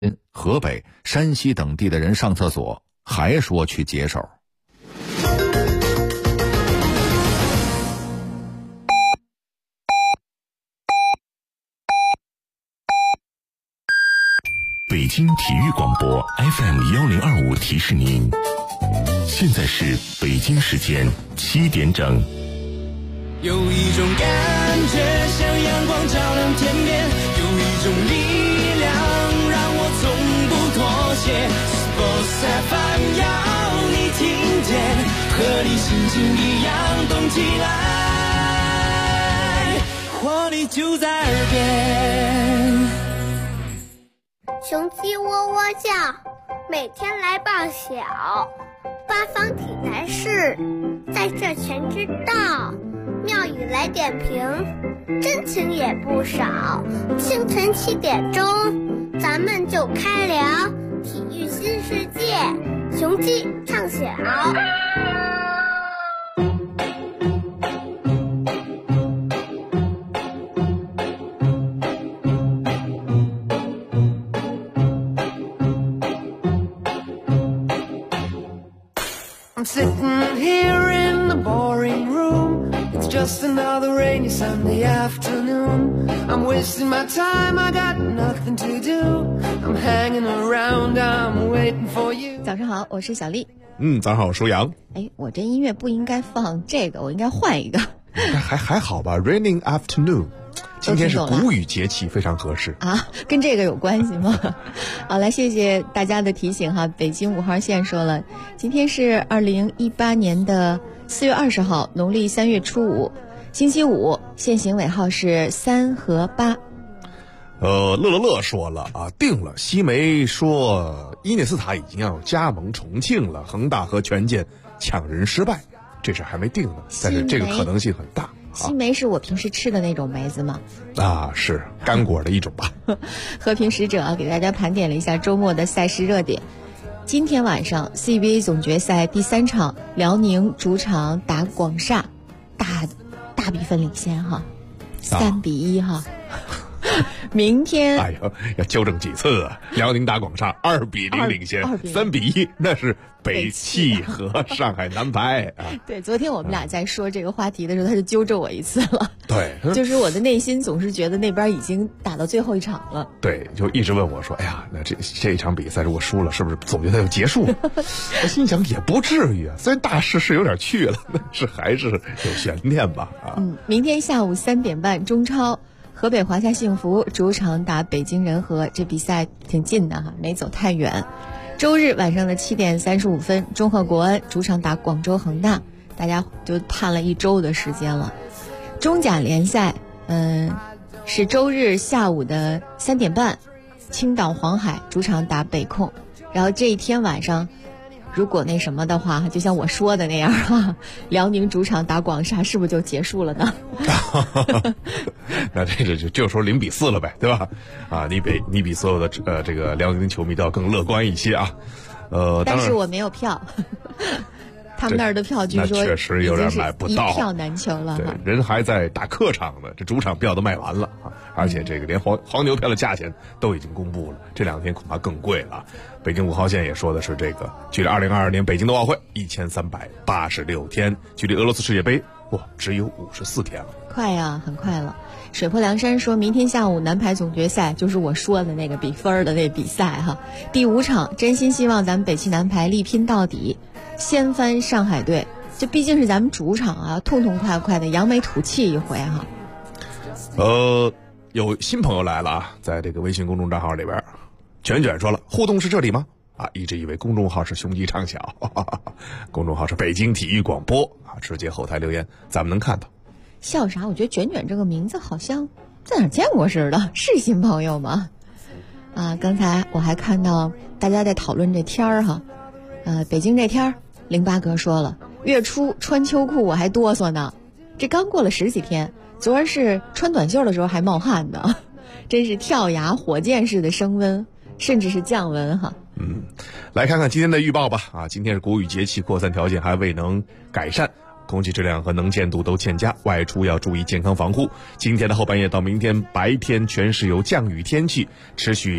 河北、山西等地的人上厕所，还说去解手。 北京体育广播 FM1025 提示您，现在是北京时间7点整。 有一种感觉像阳光照亮天边，有一种力量让我从不妥协。Sports FM 要你听见，和你心情一样动起来，活力就在耳边。 雄鸡喔喔叫，每天来报晓。八方体坛事，在这全知道。妙语来点评，真情也不少。清晨7点钟，咱们就开聊体育新世界，雄鸡唱晓。 I'm sitting here in the boring room. It's just another rainy Sunday afternoon. I'm wasting my time, I got nothing to do. I'm hanging around, I'm waiting for you. 早上好，我是小丽。 早上好，我舒阳。 我这音乐不应该放这个，我应该换一个。 还好吧 ，Raining Afternoon。今天是谷雨节气，非常合适啊，跟这个有关系吗？好，来谢谢大家的提醒哈。北京5号线说了，今天是2018年的4月20号，农历3月初5，星期五，限行尾号是3和8。 乐说了啊，定了。西梅说伊涅斯塔已经要加盟重庆了，恒大和权健抢人失败，这事还没定呢，但是这个可能性很大。 西梅是我平时吃的那种梅子吗？ 啊，是干果的一种吧。 和平使者给大家盘点了一下周末的赛事热点。今天晚上 CBA 总决赛第3场，辽宁主场打广厦，大比分领先哈，3比1哈。明天要纠正几次啊！辽宁打广厦2比0领先，3比1那是北汽和上海男排啊。 对，昨天我们俩在说这个话题的时候，他就纠正我一次了。 对， 就是我的内心总是觉得那边已经打到最后一场了。 对，就一直问我说：“哎呀，那这一场比赛如果输了，是不是总决赛就结束了？”我心想也不至于啊，虽然大势是有点去了，但是还是有悬念吧啊。 明天下午3点半，中超。河北华夏幸福主场打北京人和，这比赛挺近的哈，没走太远。周日晚上的7点35分，中赫国安主场打广州恒大，大家就盼了1周的时间了。中甲联赛，是周日下午的3点半，青岛黄海主场打北控，然后这一天晚上。如果那什么的话，就像我说的那样哈，辽宁主场打广厦是不是就结束了呢？ 那这就说0比4了呗，对吧？啊，你比所有的这个辽宁球迷都要更乐观一些啊。 但是我没有票。他们那儿的票据说确实有点买不到， 一票难求了。 对，人还在打客场呢，这主场票都卖完了啊！而且这个连黄牛票的价钱都已经公布了，这2天恐怕更贵了。北京5号线也说的是这个，距离2022年北京冬奥会1386天，距离俄罗斯世界杯只有54天了。 快呀，很快了。水泊梁山说明天下午男排总决赛，就是我说的那个比分的那比赛哈，第5场，真心希望咱们北汽男排力拼到底。掀翻上海队，这毕竟是咱们主场啊，痛痛快快的扬眉吐气一回哈。 有新朋友来了啊，在这个微信公众账号里边，卷说了，互动是这里吗？啊，一直以为公众号是雄鸡唱晓，公众号是北京体育广播啊，直接后台留言，咱们能看到。 笑啥？我觉得卷这个名字好像在哪儿见过似的，是新朋友吗？啊，刚才我还看到大家在讨论这天儿哈，北京这天儿。08哥说了，月初穿秋裤我还哆嗦呢，这刚过了10几天，昨儿是穿短袖的时候还冒汗的，真是跳崖火箭式的升温，甚至是降温哈。 来看看今天的预报吧。啊，今天是谷雨节气，扩散条件还未能改善，空气质量和能见度都欠佳，外出要注意健康防护。今天的后半夜到明天白天全是有降雨天气，持续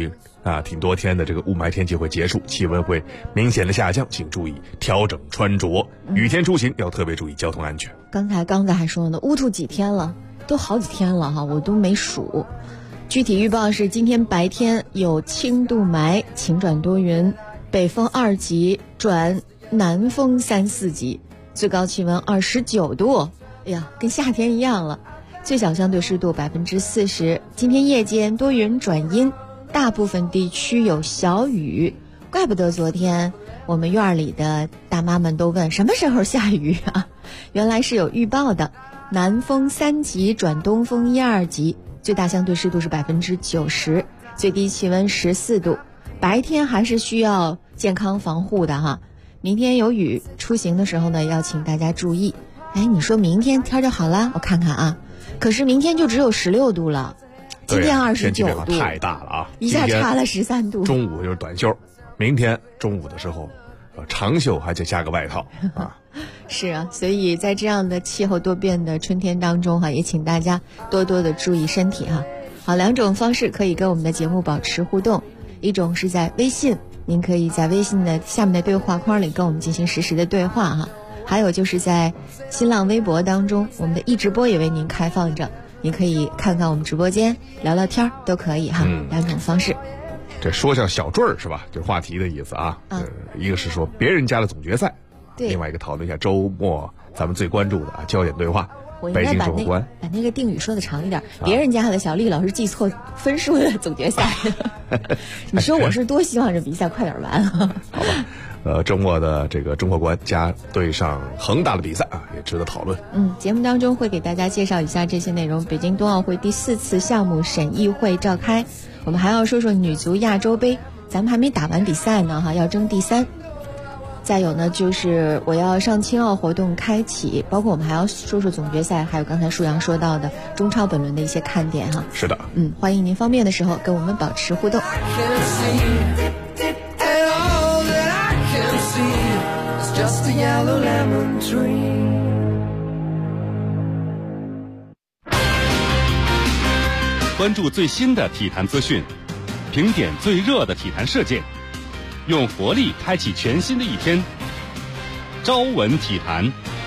挺多天的这个雾霾天气会结束，气温会明显的下降，请注意调整穿着，雨天出行要特别注意交通安全。 刚才还说呢，乌兔几天了，都好几天了哈，我都没数。具体预报是今天白天有轻度霾，晴转多云，北风2级转南风3、4级，最高气温29度，哎呀，跟夏天一样了。最小相对湿度40%。今天夜间多云转阴，大部分地区有小雨。怪不得昨天我们院里的大妈们都问什么时候下雨啊？原来是有预报的。南风3级转东风1、2级，最大相对湿度是90%，最低气温14度。白天还是需要健康防护的哈。明天有雨，出行的时候呢要请大家注意。哎，你说明天天就好了，我看看啊。可是明天就只有16度了，今天29度， 太大了啊！ 一下差了13度。 中午就是短袖，明天中午的时候，长袖还得加个外套啊。 是啊，所以在这样的气候多变的春天当中也请大家多多的注意身体哈。好，2种方式可以跟我们的节目保持互动，一种是在微信，您可以在微信的下面的对话框里跟我们进行实时的对话哈。还有就是在新浪微博当中，我们的直播也为您开放着，您可以看看我们直播间聊聊天都可以哈。2种方式。 这说叫小坠儿是吧？就是话题的意思啊。一个是说别人家的总决赛， 对， 另外一个讨论一下周末咱们最关注的焦点对话。 我应该把那个定语说的长一点，别人家的小丽老师记错分数的总决赛。你说我是多希望这比赛快点完。好吧。周末的这个中国国安加对上恒大的比赛也值得讨论。 节目当中会给大家介绍一下这些内容。北京冬奥会第4次项目审议会召开，我们还要说说女足亚洲杯，咱们还没打完比赛呢哈，要争第3。再有呢，就是我要上青奥活动开启，包括我们还要说说总决赛，还有刚才舒阳说到的中超本轮的一些看点哈。 是的， 欢迎您方便的时候跟我们保持互动。 Just a yellow lemon tree. 关注最新的体坛资讯，评点最热的体坛事件，用活力开启全新的一天。朝闻体坛。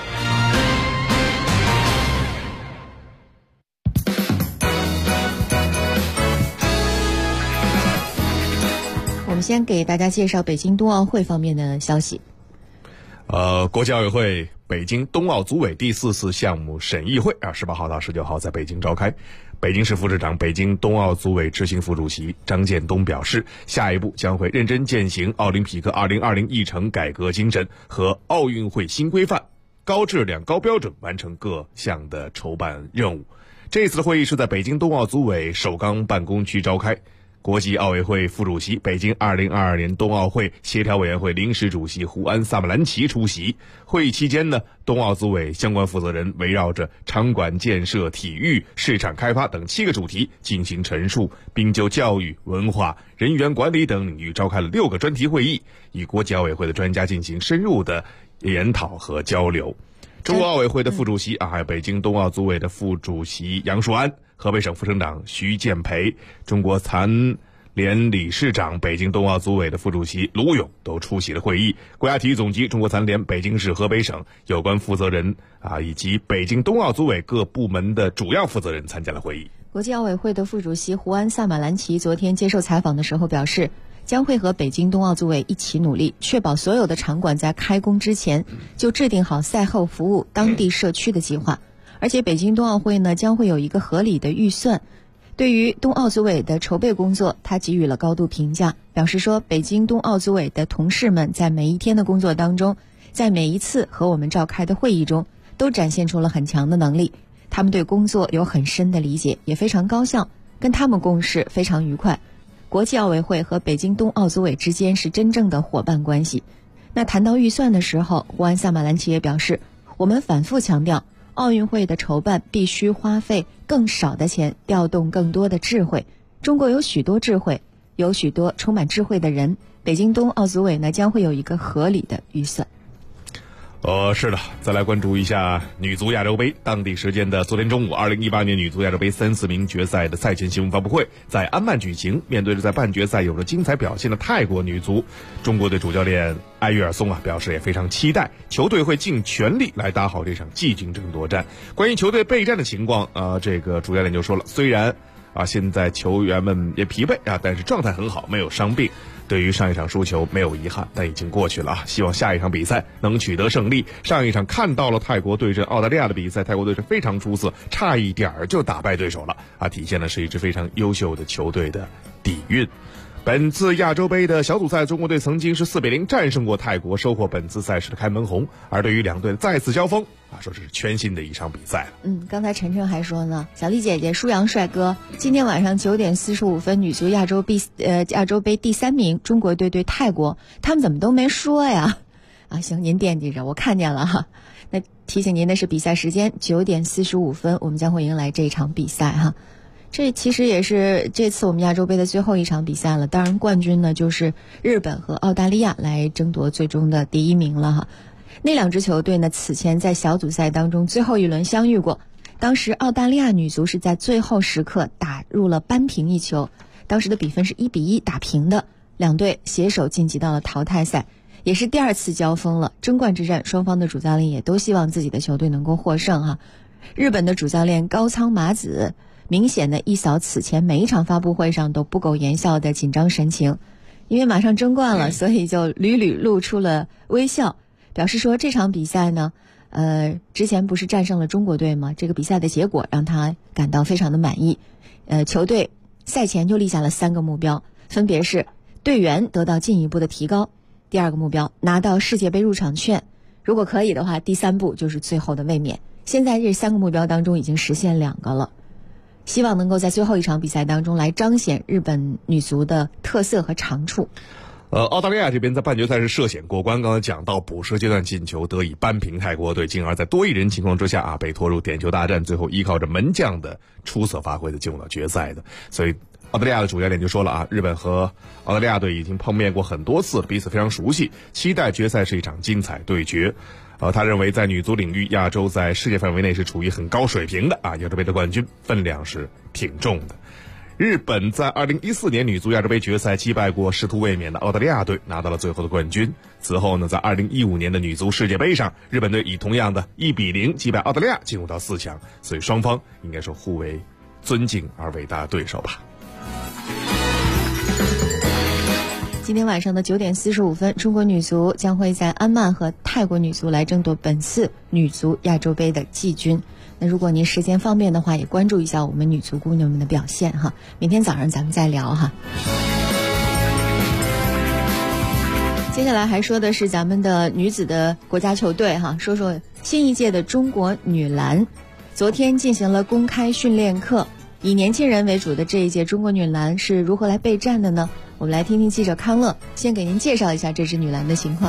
我们先给大家介绍北京冬奥会方面的消息。 国际奥委会北京冬奥组委第4次项目审议会18号到19号在北京召开。北京市副市长、北京冬奥组委执行副主席张建东表示，下一步将会认真践行奥林匹克2020议程改革精神和奥运会新规范，高质量高标准完成各项的筹办任务。这次的会议是在北京冬奥组委首钢办公区召开。国际奥委会副主席、北京2022年冬奥会协调委员会临时主席胡安·萨马兰奇出席。会议期间呢，冬奥组委相关负责人围绕着场馆建设、体育、市场开发等7个主题进行陈述，并就教育、文化、人员管理等领域召开了6个专题会议，与国际奥委会的专家进行深入的研讨和交流。中国奥委会的副主席还有北京冬奥组委的副主席杨树安、河北省副省长徐建培、中国残联理事长、北京冬奥组委的副主席卢勇都出席了会议。国家体育总局、中国残联、北京市、河北省有关负责人以及北京冬奥组委各部门的主要负责人参加了会议。 国际奥委会的副主席胡安·萨马兰奇昨天接受采访的时候表示，将会和北京冬奥组委一起努力，确保所有的场馆在开工之前就制定好赛后服务当地社区的计划。而且北京冬奥会呢将会有一个合理的预算。对于冬奥组委的筹备工作，他给予了高度评价，表示说北京冬奥组委的同事们在每一天的工作当中，在每一次和我们召开的会议中都展现出了很强的能力，他们对工作有很深的理解，也非常高效，跟他们共事非常愉快。国际奥委会和北京冬奥组委之间是真正的伙伴关系。那谈到预算的时候，胡安·萨马兰奇也表示，我们反复强调奥运会的筹办必须花费更少的钱，调动更多的智慧。中国有许多智慧，有许多充满智慧的人，北京冬奥组委呢将会有一个合理的预算。 是的，再来关注一下女足亚洲杯。当地时间的昨天中午，2018年女足亚洲杯3-4名决赛的赛前新闻发布会在安曼举行。面对着在半决赛有着精彩表现的泰国女足，中国队主教练埃约尔松表示也非常期待球队会尽全力来打好这场季军争夺战。关于球队备战的情况，这个主教练就说了，虽然现在球员们也疲惫但是状态很好，没有伤病。对于上一场输球没有遗憾，但已经过去了希望下一场比赛能取得胜利。上一场看到了泰国对阵澳大利亚的比赛，泰国队是非常出色，差一点就打败对手了体现的是一支非常优秀的球队的底蕴。本次亚洲杯的小组赛，中国队曾经是4-0战胜过泰国，收获本次赛事的开门红。而对于两队的再次交锋说是全新的一场比赛。 刚才晨晨还说呢，小丽姐姐、舒阳帅哥，今天晚上9点45分，女足亚洲杯第3名中国队对泰国，他们怎么都没说呀？行，您惦记着，我看见了哈。那提醒您的是比赛时间9点45分，我们将会迎来这场比赛哈。这其实也是这次我们亚洲杯的最后一场比赛了，当然冠军呢就是日本和澳大利亚来争夺最终的第1名了哈。那两支球队呢，此前在小组赛当中最后一轮相遇过，当时澳大利亚女足是在最后时刻打入了扳平一球，当时的比分是1-1打平的，两队携手晋级到了淘汰赛，也是第2次交锋了。争冠之战，双方的主教练也都希望自己的球队能够获胜哈。日本的主教练高仓麻子明显的一扫此前每一场发布会上都不苟言笑的紧张神情，因为马上争冠了，所以就屡屡露出了微笑，表示说这场比赛呢之前不是战胜了中国队吗？这个比赛的结果让他感到非常的满意。球队赛前就立下了3个目标，分别是队员得到进一步的提高，第2个目标拿到世界杯入场券，如果可以的话，第3步就是最后的卫冕。现在这3个目标当中已经实现2个了，希望能够在最后一场比赛当中来彰显日本女足的特色和长处。 澳大利亚这边在半决赛是涉险过关，刚才讲到补时阶段进球得以扳平泰国队，进而在多一人情况之下被拖入点球大战，最后依靠着门将的出色发挥的进入到决赛的。所以澳大利亚的主教练就说了日本和澳大利亚队已经碰面过很多次，彼此非常熟悉，期待决赛是一场精彩对决。他认为在女足领域，亚洲在世界范围内是处于很高水平的亚洲杯的冠军分量是挺重的。日本在2014年女足亚洲杯决赛击败过试图卫冕的澳大利亚队，拿到了最后的冠军。此后呢，在2015年的女足世界杯上，日本队以同样的1-0击败澳大利亚，进入到4强。所以双方应该说互为尊敬而伟大的对手吧。 今天晚上的9点45分，中国女足将会在安曼和泰国女足来争夺本次女足亚洲杯的季军。那如果您时间方便的话，也关注一下我们女足姑娘们的表现哈。明天早上咱们再聊哈。接下来还说的是咱们的女子的国家球队哈，说说新一届的中国女篮，昨天进行了公开训练课，以年轻人为主的这一届中国女篮是如何来备战的呢？我们来听听记者康乐先给您介绍一下这支女篮的情况。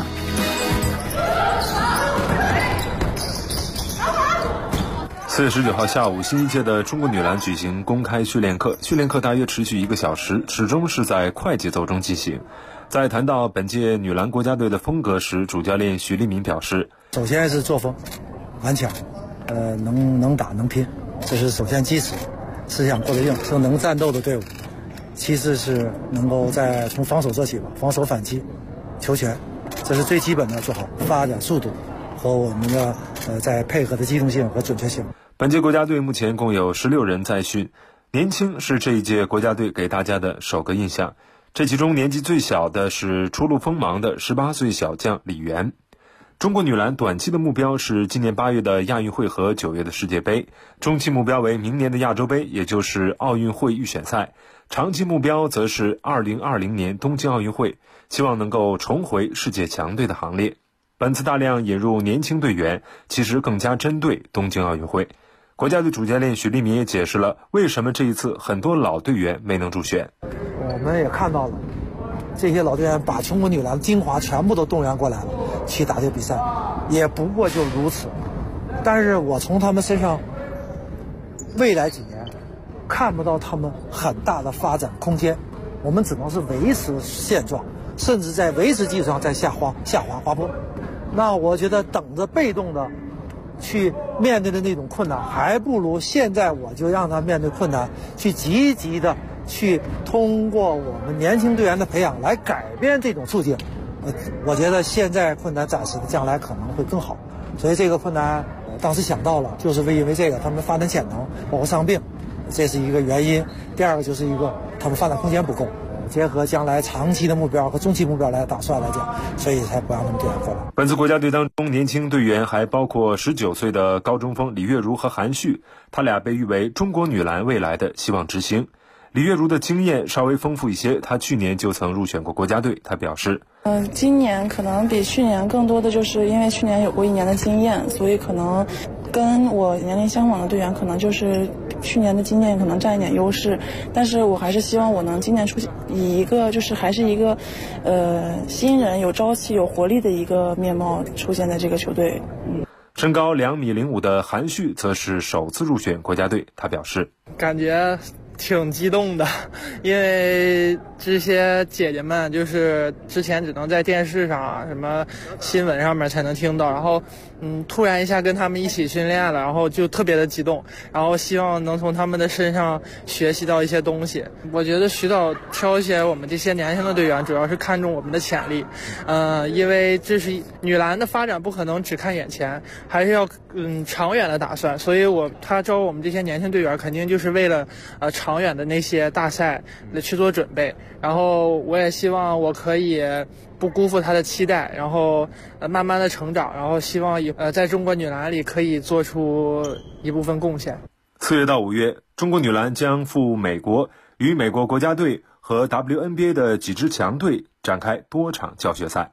4月19号下午，新一届的中国女篮举行公开训练课，训练课大约持续1个小时，始终是在快节奏中进行。在谈到本届女篮国家队的风格时，主教练徐立民表示， 首先是作风顽强，能打能拼，这是首先基石，思想过得硬，是能战斗的队伍。其次是能够从防守做起吧，防守反击球权，这是最基本的做好，发展速度和我们的在配合的机动性和准确性。 本届国家队目前共有16人在训，年轻是这一届国家队给大家的首个印象。这其中年纪最小的是初露锋芒的18岁小将李媛。中国女篮短期的目标是今年8月的亚运会和9月的世界杯，中期目标为明年的亚洲杯，也就是奥运会预选赛，长期目标则是2020年东京奥运会，希望能够重回世界强队的行列。本次大量引入年轻队员，其实更加针对东京奥运会。国家队主教练许利民也解释了为什么这一次很多老队员没能入选。 我们也看到了这些老队员把中国女篮精华全部都动员过来了，去打这个比赛，也不过就如此。但是我从他们身上未来几年看不到他们很大的发展空间，我们只能是维持现状，甚至在维持基础上再下滑坡。 那我觉得等着被动的去面对的那种困难，还不如现在我就让他面对困难，去积极的去通过我们年轻队员的培养来改变这种处境。我觉得现在困难暂时的，将来可能会更好。所以这个困难当时想到了，就是因为这个他们发展潜能，包括伤病，这是一个原因。第二个就是一个他们发展空间不够，结合将来长期的目标和中期目标来打算来讲，所以才不让他们队员过来。 本次国家队当中，年轻队员还包括19岁的高中锋李月如和韩旭，他俩被誉为中国女篮未来的希望之星。李月如的经验稍微丰富一些，她去年就曾入选过国家队。她表示， 今年可能比去年更多的就是因为去年有过1年的经验，所以可能跟我年龄相仿的队员可能就是去年的经验可能占一点优势，但是我还是希望我能今年出现以一个就是还是一个新人有朝气有活力的一个面貌出现在这个球队。 身高2.05米的韩旭则是首次入选国家队。他表示， 感觉挺激动的，因为这些姐姐们就是之前只能在电视上什么新闻上面才能听到，然后突然一下跟他们一起训练了，然后就特别的激动，然后希望能从他们的身上学习到一些东西。我觉得徐导挑选我们这些年轻的队员主要是看中我们的潜力，因为这是女篮的发展不可能只看眼前，还是要长远的打算，所以他招我们这些年轻队员肯定就是为了长远的那些大赛去做准备，然后我也希望我可以不辜负他的期待，然后慢慢的成长，然后希望在中国女篮里可以做出一部分贡献。 4月到5月，中国女篮将赴美国，与美国国家队和 WNBA 的几支强队展开多场教学赛。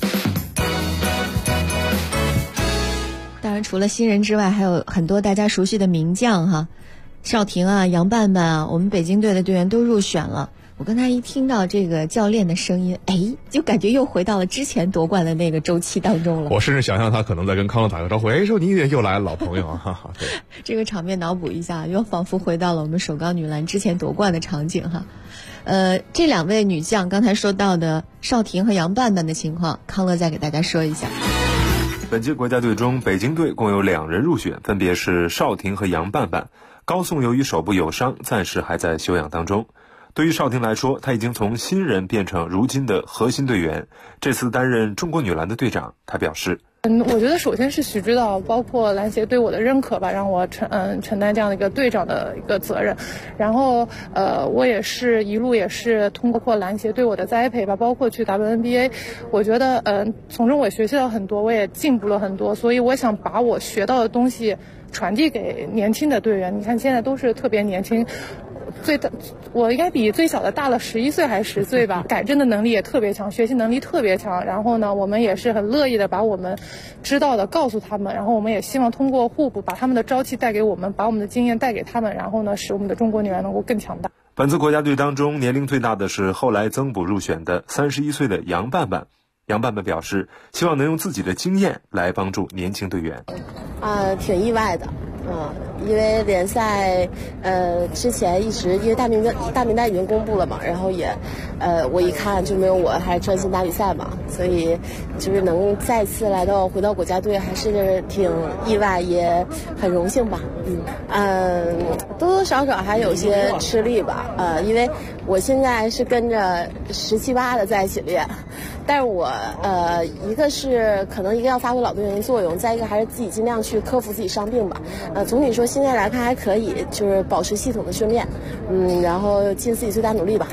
当然除了新人之外，还有很多大家熟悉的名将哈，邵婷啊、杨伴伴啊，我们北京队的队员都入选了。我刚才一听到这个教练的声音，就感觉又回到了之前夺冠的那个周期当中了。 我甚至想象他可能在跟康乐打个招呼，说你又来了，老朋友啊，哈哈。对， 这个场面脑补一下，又仿佛回到了我们首钢女篮之前夺冠的场景哈。这2位女将刚才说到的邵婷和杨伴伴的情况，康乐再给大家说一下。 本届国家队中，北京队共有2人入选，分别是邵婷和杨伴伴。高颂由于手部有伤，暂时还在休养当中。对于邵婷来说，她已经从新人变成如今的核心队员，这次担任中国女篮的队长。她表示， 我觉得首先是许指导包括篮协对我的认可吧，让我承担这样的一个队长的一个责任。然后我也是一路也是通过篮协对我的栽培吧，包括去 WNBA， 我觉得从中我学习了很多，我也进步了很多，所以我想把我学到的东西传递给年轻的队员。你看现在都是特别年轻，我应该比最小的大了11岁还是10岁吧，改正的能力也特别强，学习能力特别强。然后呢，我们也是很乐意的把我们知道的告诉他们，然后我们也希望通过互补，把他们的朝气带给我们，把我们的经验带给他们，然后呢，使我们的中国女篮能够更强大。 本次国家队当中，年龄最大的是后来增补入选的31岁的杨伴伴。杨伴伴表示，希望能用自己的经验来帮助年轻队员。 挺意外的，因为联赛之前一直因为大名单已经公布了嘛，然后也我一看就没有我，还专心打比赛嘛，所以就是能再次回到国家队，还是挺意外，也很荣幸吧。多多少少还有些吃力吧，因为我现在是跟着17、18的在一起练，但是我一个是可能要发挥老队员的作用，再一个还是自己尽量去克服自己伤病吧。总体说现在来看还可以，就是保持系统的训练，然后尽自己最大努力吧。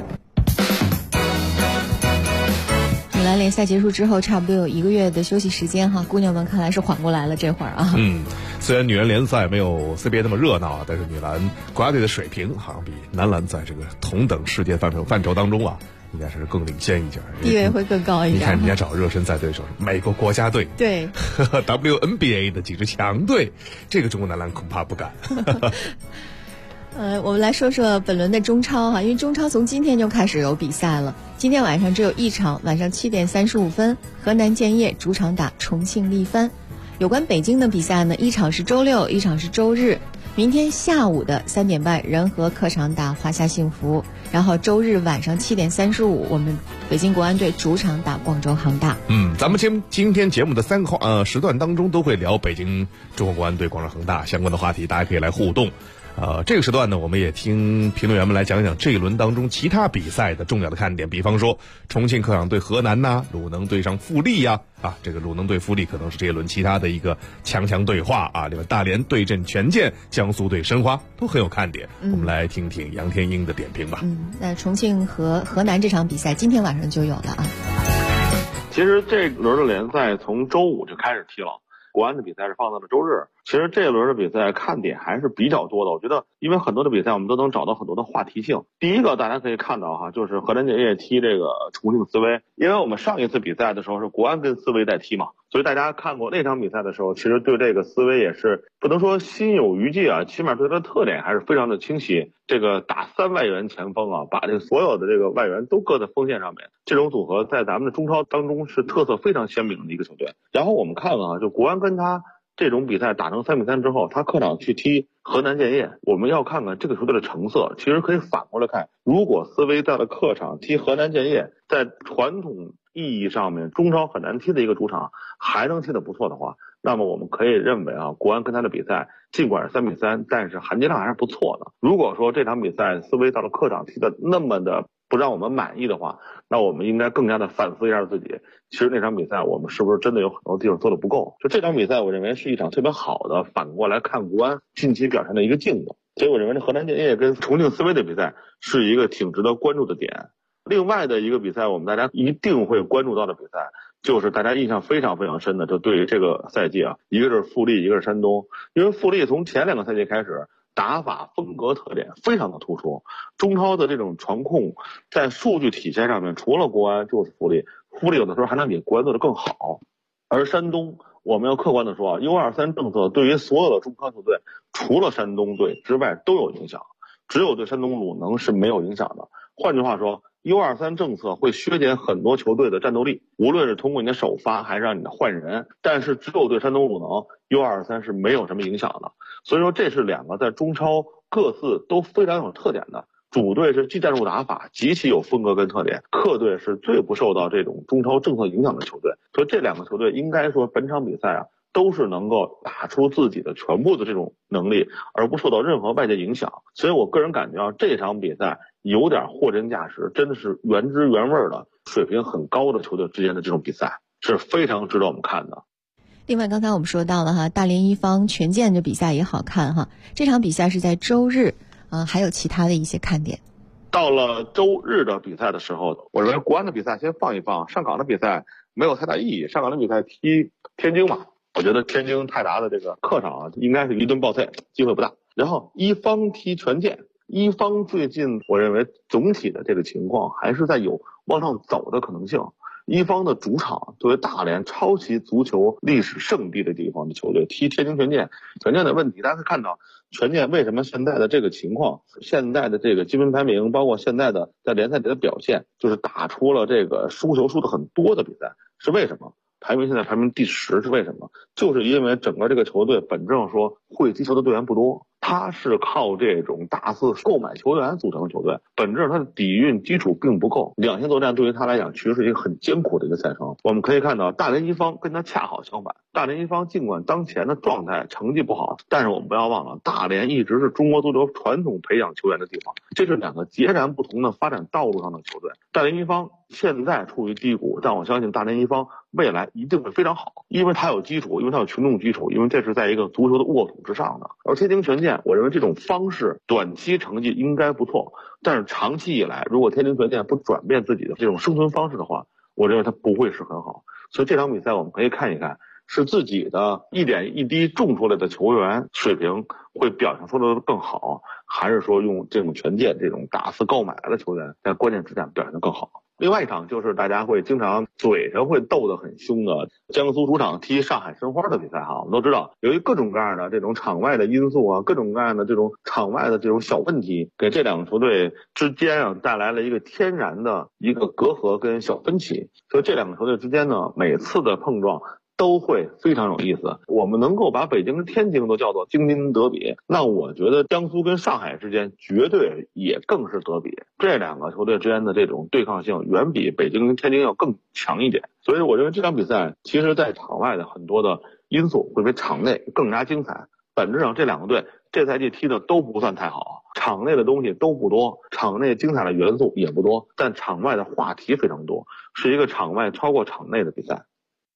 女篮联赛结束之后，差不多有1个月的休息时间哈，姑娘们看来是缓过来了这会儿啊。 虽然女篮联赛没有 CBA 那么热闹，但是女篮国家队的水平好像比男篮在这个同等世界范畴当中应该是更领先一点， 地位会更高一点。 你看人家找热身赛对手美国国家队， 对 WNBA 的几支强队，这个中国男篮恐怕不敢。 我们来说说本轮的中超哈，因为中超从今天就开始有比赛了。今天晚上只有一场，晚上7点35分，河南建业主场打重庆力帆。有关北京的比赛呢，一场是周六，一场是周日。 明天下午的3点半，仁和客场打华夏幸福，然后周日晚上7点35，我们北京国安队主场打广州恒大。 咱们今天节目的3个时段当中都会聊北京中国国安队、广州恒大相关的话题，大家可以来互动。这个时段呢，我们也听评论员们来讲讲这一轮当中其他比赛的重要的看点，比方说重庆客场对河南呐，鲁能对上富力呀，这个鲁能对富力可能是这一轮其他的一个强对话啊。另外大连对阵权健，江苏对申花都很有看点。我们来听听杨天英的点评吧。 那重庆和河南这场比赛今天晚上就有了啊。 其实这轮的联赛从周五就开始踢了，国安的比赛是放到了周日。其实这轮的比赛看点还是比较多的，我觉得因为很多的比赛我们都能找到很多的话题性。第一个大家可以看到就是河南建业踢这个重庆斯威，因为我们上一次比赛的时候是国安跟斯威在踢嘛，所以大家看过那场比赛的时候，其实对这个斯威也是不能说心有余悸起码对它的特点还是非常的清晰。这个打3外援前锋把这个所有的这个外援都搁在锋线上面，这种组合在咱们的中超当中是特色非常鲜明的一个球队。然后我们看看就国安跟他这种比赛打成3-3之后，他客场去踢河南建业，我们要看看这个球队的成色。其实可以反过来看，如果斯威在了客场踢河南建业，在传统意义上面中超很难踢的一个主场还能踢得不错的话，那么我们可以认为国安跟他的比赛尽管是3-3，但是含金量还是不错的。如果说这场比赛斯威到了客场踢得那么的不让我们满意的话，那我们应该更加的反思一下自己，其实那场比赛我们是不是真的有很多地方做得不够。就这场比赛我认为是一场特别好的反过来看国安近期表现的一个镜子，所以我认为这河南建业跟重庆斯威的比赛是一个挺值得关注的点。另外的一个比赛我们大家一定会关注到的比赛，就是大家印象非常非常深的，就对于这个赛季一个是富力，一个是山东。因为富力从前2个赛季开始打法风格特点非常的突出，中超的这种传控在数据体现上面除了国安就是富力有的时候还能比国安做得更好。而山东我们要客观的说U23政策对于所有的中超球队除了山东队之外都有影响，只有对山东鲁能是没有影响的。换句话说，U23政策会削减很多球队的战斗力，无论是通过你的首发还是让你的换人，但是只有对山东鲁能 U23 是没有什么影响的。所以说这是2个在中超各自都非常有特点的，主队是技战术打法极其有风格跟特点，客队是最不受到这种中超政策影响的球队。所以这2个球队应该说本场比赛都是能够打出自己的全部的这种能力，而不受到任何外界影响。所以我个人感觉这场比赛有点货真价实，真的是原汁原味的水平很高的球队之间的这种比赛是非常值得我们看的。 另外刚才我们说到了大连一方权健这比赛也好看这场比赛是在周日还有其他的一些看点。 到了周日的比赛的时候，我认为国安的比赛先放一放，上港的比赛没有太大意义。上港的比赛踢天津嘛，我觉得天津泰达的这个客场应该是一顿爆菜，机会不大。然后一方踢权健，一方最近我认为总体的这个情况还是在有往上走的可能性。一方的主场作为大连超级足球历史圣地的地方的球队踢天津权健，权健的问题大家可以看到权健为什么现在的这个情况，现在的这个积分排名，包括现在的在联赛里的表现，就是打出了这个输球输的很多的比赛，是为什么？现在排名第10是为什么？就是因为整个这个球队本质上说会踢球的队员不多，他是靠这种大肆购买球员组成的球队，本质上他的底蕴基础并不够，两线作战对于他来讲其实是一个很艰苦的一个赛程。我们可以看到大连一方跟他恰好相反，大连一方尽管当前的状态成绩不好，但是我们不要忘了大连一直是中国足球传统培养球员的地方，这是2个截然不同的发展道路上的球队。大连一方现在处于低谷，但我相信大连一方未来一定会非常好，因为它有基础，因为它有群众基础，因为这是在一个足球的沃土之上的。而天津权健，我认为这种方式短期成绩应该不错，但是长期以来如果天津权健不转变自己的这种生存方式的话，我认为它不会是很好。所以这场比赛我们可以看一看，是自己的一点一滴种出来的球员水平会表现出来的更好，还是说用这种权健这种大肆购买来的球员在关键之战表现得更好。另外一场就是大家会经常嘴上会斗得很凶的江苏主场踢上海申花的比赛我们都知道由于各种各样的这种场外的因素各种各样的这种场外的这种小问题，给这2个球队之间带来了一个天然的一个隔阂跟小分歧。所以这2个球队之间呢，每次的碰撞都会非常有意思。我们能够把北京跟天津都叫做京津德比，那我觉得江苏跟上海之间绝对也更是德比。这两个球队之间的这种对抗性远比北京跟天津要更强一点。所以我认为这场比赛其实在场外的很多的因素会比场内更加精彩。本质上这两个队这赛季踢的都不算太好，场内的东西都不多，场内精彩的元素也不多，但场外的话题非常多，是一个场外超过场内的比赛。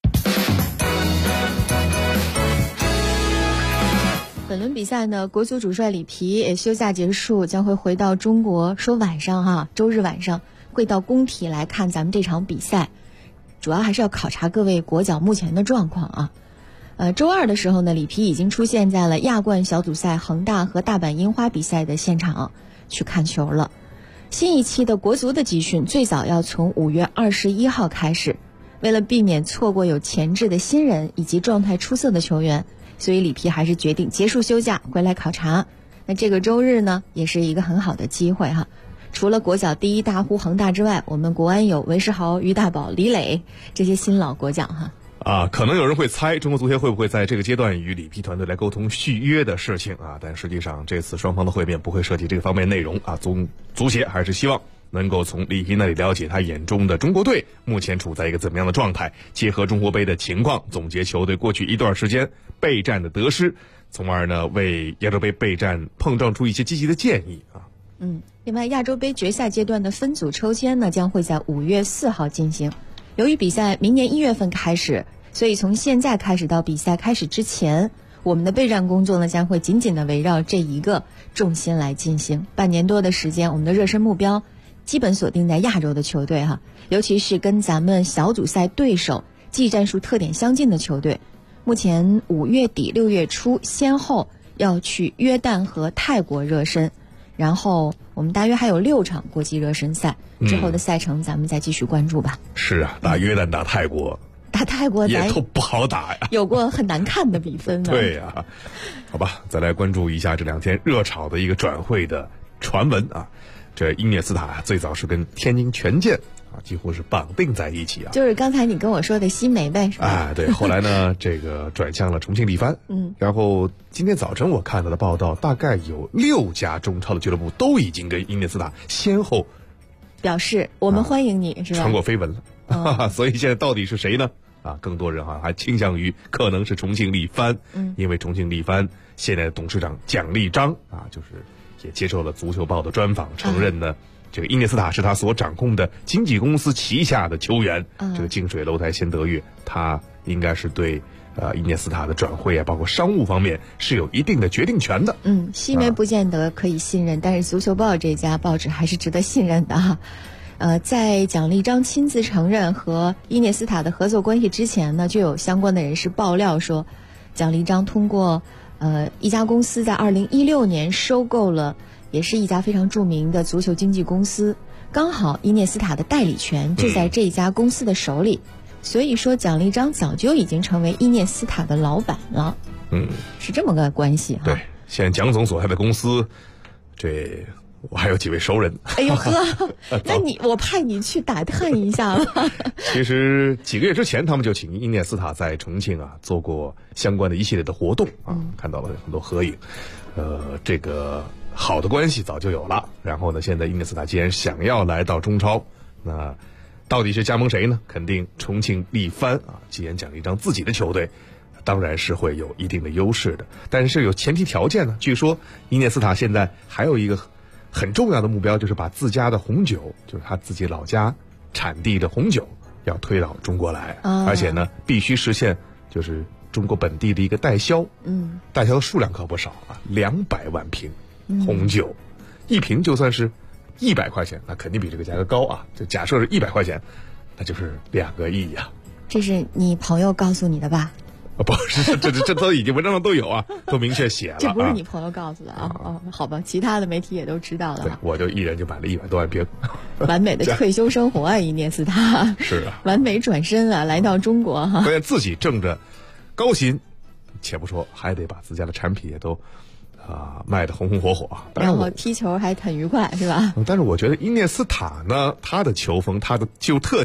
本轮比赛呢，国足主帅里皮也休假结束，将会回到中国，说晚上周日晚上会到工体来看咱们这场比赛，主要还是要考察各位国脚目前的状况啊。周二的时候呢，里皮已经出现在了亚冠小组赛恒大和大阪樱花比赛的现场去看球了。新一期的国足的集训最早要从5月21号开始，为了避免错过有潜质的新人以及状态出色的球员，所以里皮还是决定结束休假回来考察。那这个周日呢，也是一个很好的机会哈。除了国脚第一大户恒大之外，我们国安有韦世豪、于大宝、李磊这些新老国脚哈。 可能有人会猜中国足协会不会在这个阶段与里皮团队来沟通续约的事情啊？但实际上这次双方的会面不会涉及这个方面内容啊。足协还是希望能够从里皮那里了解他眼中的中国队目前处在一个怎么样的状态，结合中国杯的情况，总结球队过去一段时间备战的得失，从而呢为亚洲杯备战碰撞出一些积极的建议啊。 另外亚洲杯决赛阶段的分组抽签呢，将会在5月4号进行。由于比赛明年1月份开始，所以从现在开始到比赛开始之前，我们的备战工作呢将会紧紧的围绕这一个重心来进行。半年多的时间，我们的热身目标基本锁定在亚洲的球队哈，尤其是跟咱们小组赛对手技战术特点相近的球队。目前5月底6月初先后要去约旦和泰国热身，然后我们大约还有6场国际热身赛，之后的赛程咱们再继续关注吧。 是啊，打约旦打泰国也都不好打呀， 有过很难看的比分呢。 对呀，好吧，再来关注一下这2天热炒的一个转会的传闻啊。这伊涅斯塔最早是跟天津权健几乎是绑定在一起啊， 就是刚才你跟我说的新梅呗，是吧？ 对，后来呢这个转向了重庆力帆，然后今天早晨我看到的报道，大概有6家中超的俱乐部都已经跟伊涅斯塔先后表示我们欢迎你，是吧？ 传过绯闻了，所以现在到底是谁呢？更多人还倾向于可能是重庆力帆，因为重庆力帆现在的董事长蒋立章就是也接受了足球报的专访，承认呢。这个伊涅斯塔是他所掌控的经纪公司旗下的球员，这个近水楼台先得月，他应该是对伊涅斯塔的转会包括商务方面是有一定的决定权的。 西媒不见得可以信任，但是足球报这家报纸还是值得信任的哈。在蒋立章亲自承认和伊涅斯塔的合作关系之前呢，就有相关的人士爆料说，蒋立章通过一家公司在2016年收购了。也是一家非常著名的足球经纪公司，刚好伊涅斯塔的代理权就在这家公司的手里，所以说蒋立章早就已经成为伊涅斯塔的老板了。是这么个关系哈。 对，现在蒋总所在的公司，这我还有几位熟人。 哎呦呵，那我派你去打探一下吧。 其实几个月之前，他们就请伊涅斯塔在重庆做过相关的一系列的活动看到了很多合影。这个好的关系早就有了，然后呢，现在伊涅斯塔既然想要来到中超，那到底是加盟谁呢？肯定重庆力帆既然蒋立章自己的球队，当然是会有一定的优势的，但是有前提条件呢。据说伊涅斯塔现在还有一个很重要的目标，就是把自家的红酒，就是他自己老家产地的红酒要推到中国来，而且呢必须实现就是中国本地的一个代销，代销的数量可不少200万瓶红酒，一瓶就算是100块钱，那肯定比这个价格高就假设是100块钱，那就是2个亿呀。 这是你朋友告诉你的吧？ 不是，这都已经文章上都有都明确写了。 这不是你朋友告诉的好吧，其他的媒体也都知道了。 对，我就一人就买了100多万瓶。 完美的退休生活伊涅斯塔是完美转身来到中国关键自己挣着高薪，且不说，还得把自家的产品也都卖得红红火火， 然后踢球还很愉快，是吧？ 但是我觉得伊涅斯塔呢，他的球风，他的就特点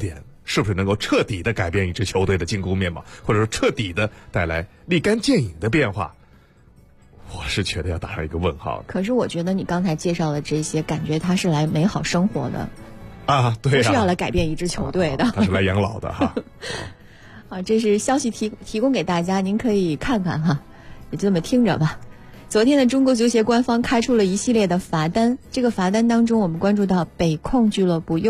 是不是能够彻底的改变一支球队的进攻面貌，或者说彻底的带来立竿见影的变化，我是觉得要打上一个问号的。 可是我觉得你刚才介绍的这些，感觉他是来美好生活的啊，对啊， 不是要来改变一支球队的， 他是来养老的哈。 啊，这是消息提供给大家，您可以看看哈，也就这么听着吧。昨天的中国足协官方开出了一系列的罚单，这个罚单当中，我们关注到北控俱乐部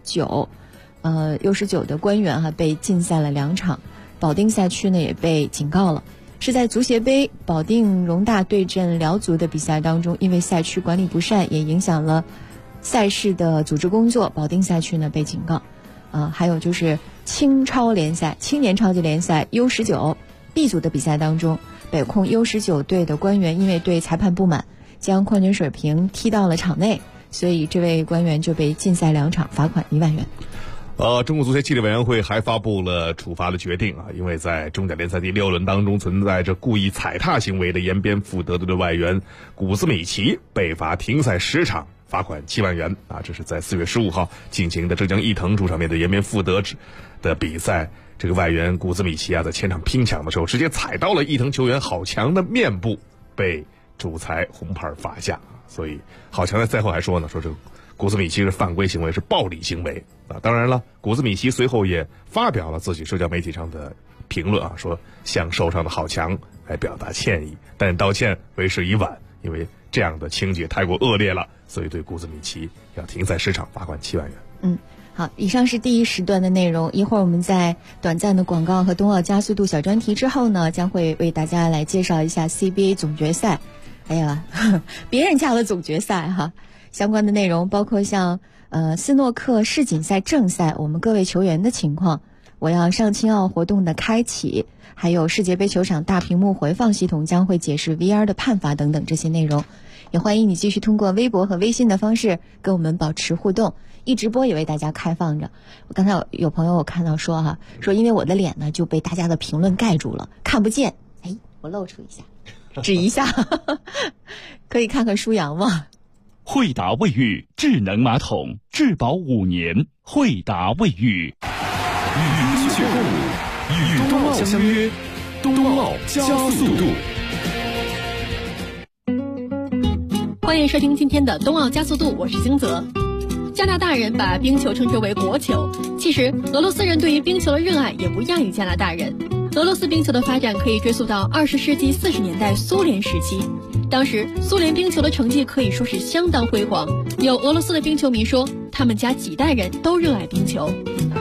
U19 的官员被禁赛了2场，保定赛区呢也被警告了。是在足协杯保定容大对阵辽足的比赛当中，因为赛区管理不善，也影响了赛事的组织工作，保定赛区呢被警告。还有就是青超联赛、青年超级联赛 U19 B 组的比赛当中，北控 U19 队的官员因为对裁判不满，将矿泉水瓶踢到了场内，所以这位官员就被禁赛2场，罚款1万元。 中国足协纪律委员会还发布了处罚的决定啊，因为在中甲联赛第6轮当中存在着故意踩踏行为的延边富德队的外援古兹米奇被罚停赛10场，罚款7万元啊！这是在4月15号进行的浙江毅腾主场面对延边富德的比赛，这个外援古兹米奇在前场拼抢的时候直接踩到了毅腾球员郝强的面部，被主裁红牌罚下。所以郝强在赛后还说呢，说这个古兹米奇是犯规行为，是暴力行为啊！当然了，古兹米奇随后也发表了自己社交媒体上的评论啊，说向受伤的郝强来表达歉意，但道歉为时已晚，因为这样的情节太过恶劣了，所以对古兹米奇要停赛10场，罚款7万元。 好，以上是第1时段的内容。一会儿我们在短暂的广告和冬奥加速度小专题之后呢，将会为大家来介绍一下 CBA 总决赛。哎呀，别人家的总决赛哈。相关的内容包括像斯诺克世锦赛正赛我们各位球员的情况，我要上青奥活动的开启，还有世界杯球场大屏幕回放系统将会解释 VR 的判罚等等这些内容。也欢迎你继续通过微博和微信的方式跟我们保持互动，一直播也为大家开放着。我刚才有朋友我看到说因为我的脸呢就被大家的评论盖住了，看不见，我露出一下指一下可以看看舒阳吗？ 惠达卫浴智能马桶，质保5年。惠达卫浴，与冰雪共舞，与冬奥相约，冬奥加速度。 欢迎收听今天的冬奥加速度，我是星泽。加拿大人把冰球称之为国球，其实俄罗斯人对于冰球的热爱也不亚于加拿大人。俄罗斯冰球的发展可以追溯到20世纪40年代苏联时期，当时苏联冰球的成绩可以说是相当辉煌。有俄罗斯的冰球迷说，他们家几代人都热爱冰球。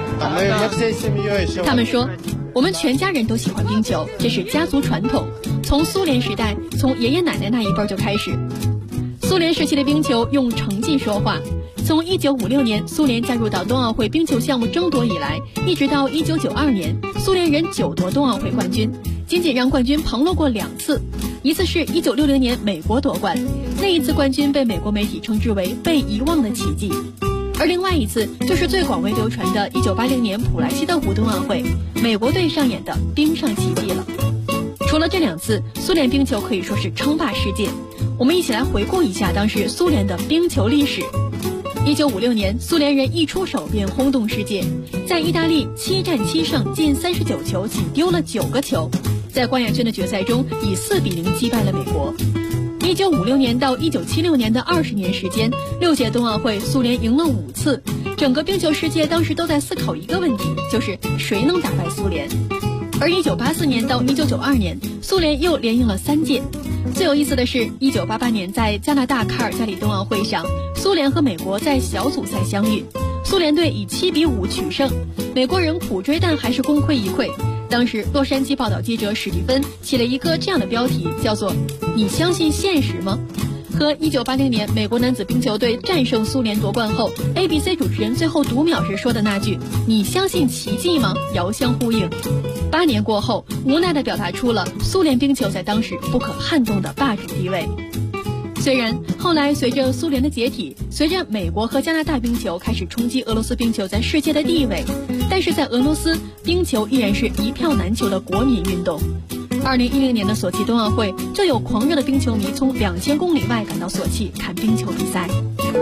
他们说，我们全家人都喜欢冰球，这是家族传统，从苏联时代，从爷爷奶奶那一辈就开始。苏联时期的冰球用成绩说话，从1956年苏联加入到冬奥会冰球项目争夺以来，一直到1992年，苏联人9夺冬奥会冠军，仅仅让冠军旁落过2次，一次是1960年美国夺冠，那一次冠军被美国媒体称之为被遗忘的奇迹，而另外一次就是最广为流传的1980年普莱西德湖冬奥会，美国队上演的冰上奇迹了。除了这2次，苏联冰球可以说是称霸世界。我们一起来回顾一下当时苏联的冰球历史。1956年，苏联人一出手便轰动世界，在意大利7战7胜，进39球，仅丢了9个球，在冠亚军的决赛中以4比0击败了美国。1956年到1976年的20年时间，6届冬奥会苏联赢了5次，整个冰球世界当时都在思考一个问题，就是谁能打败苏联。而1984年到1992年，苏联又连赢了3届。最有意思的是，1988年在加拿大卡尔加里冬奥会上，苏联和美国在小组赛相遇，苏联队以7比5取胜，美国人苦追但还是功亏一篑。当时洛杉矶报道记者史蒂芬起了一个这样的标题，叫做“你相信现实吗？”和1980年美国男子冰球队战胜苏联夺冠后 ABC 主持人最后读秒时说的那句“你相信奇迹吗？”遥相呼应。8年过后，无奈地表达出了苏联冰球在当时不可撼动的霸主地位。虽然后来随着苏联的解体，随着美国和加拿大冰球开始冲击俄罗斯冰球在世界的地位，但是在俄罗斯，冰球依然是一票难求的国民运动。 2010年的索契冬奥会，就有狂热的冰球迷从2000公里外赶到索契看冰球比赛。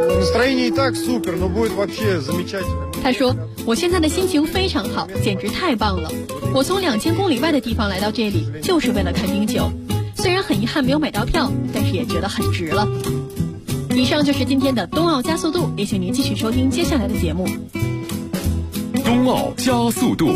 他说：“我现在的心情非常好，简直太棒了！我从2000公里外的地方来到这里，就是为了看冰球。虽然很遗憾没有买到票，但是也觉得很值了。”以上就是今天的冬奥加速度，也请您继续收听接下来的节目。 冬奥加速度。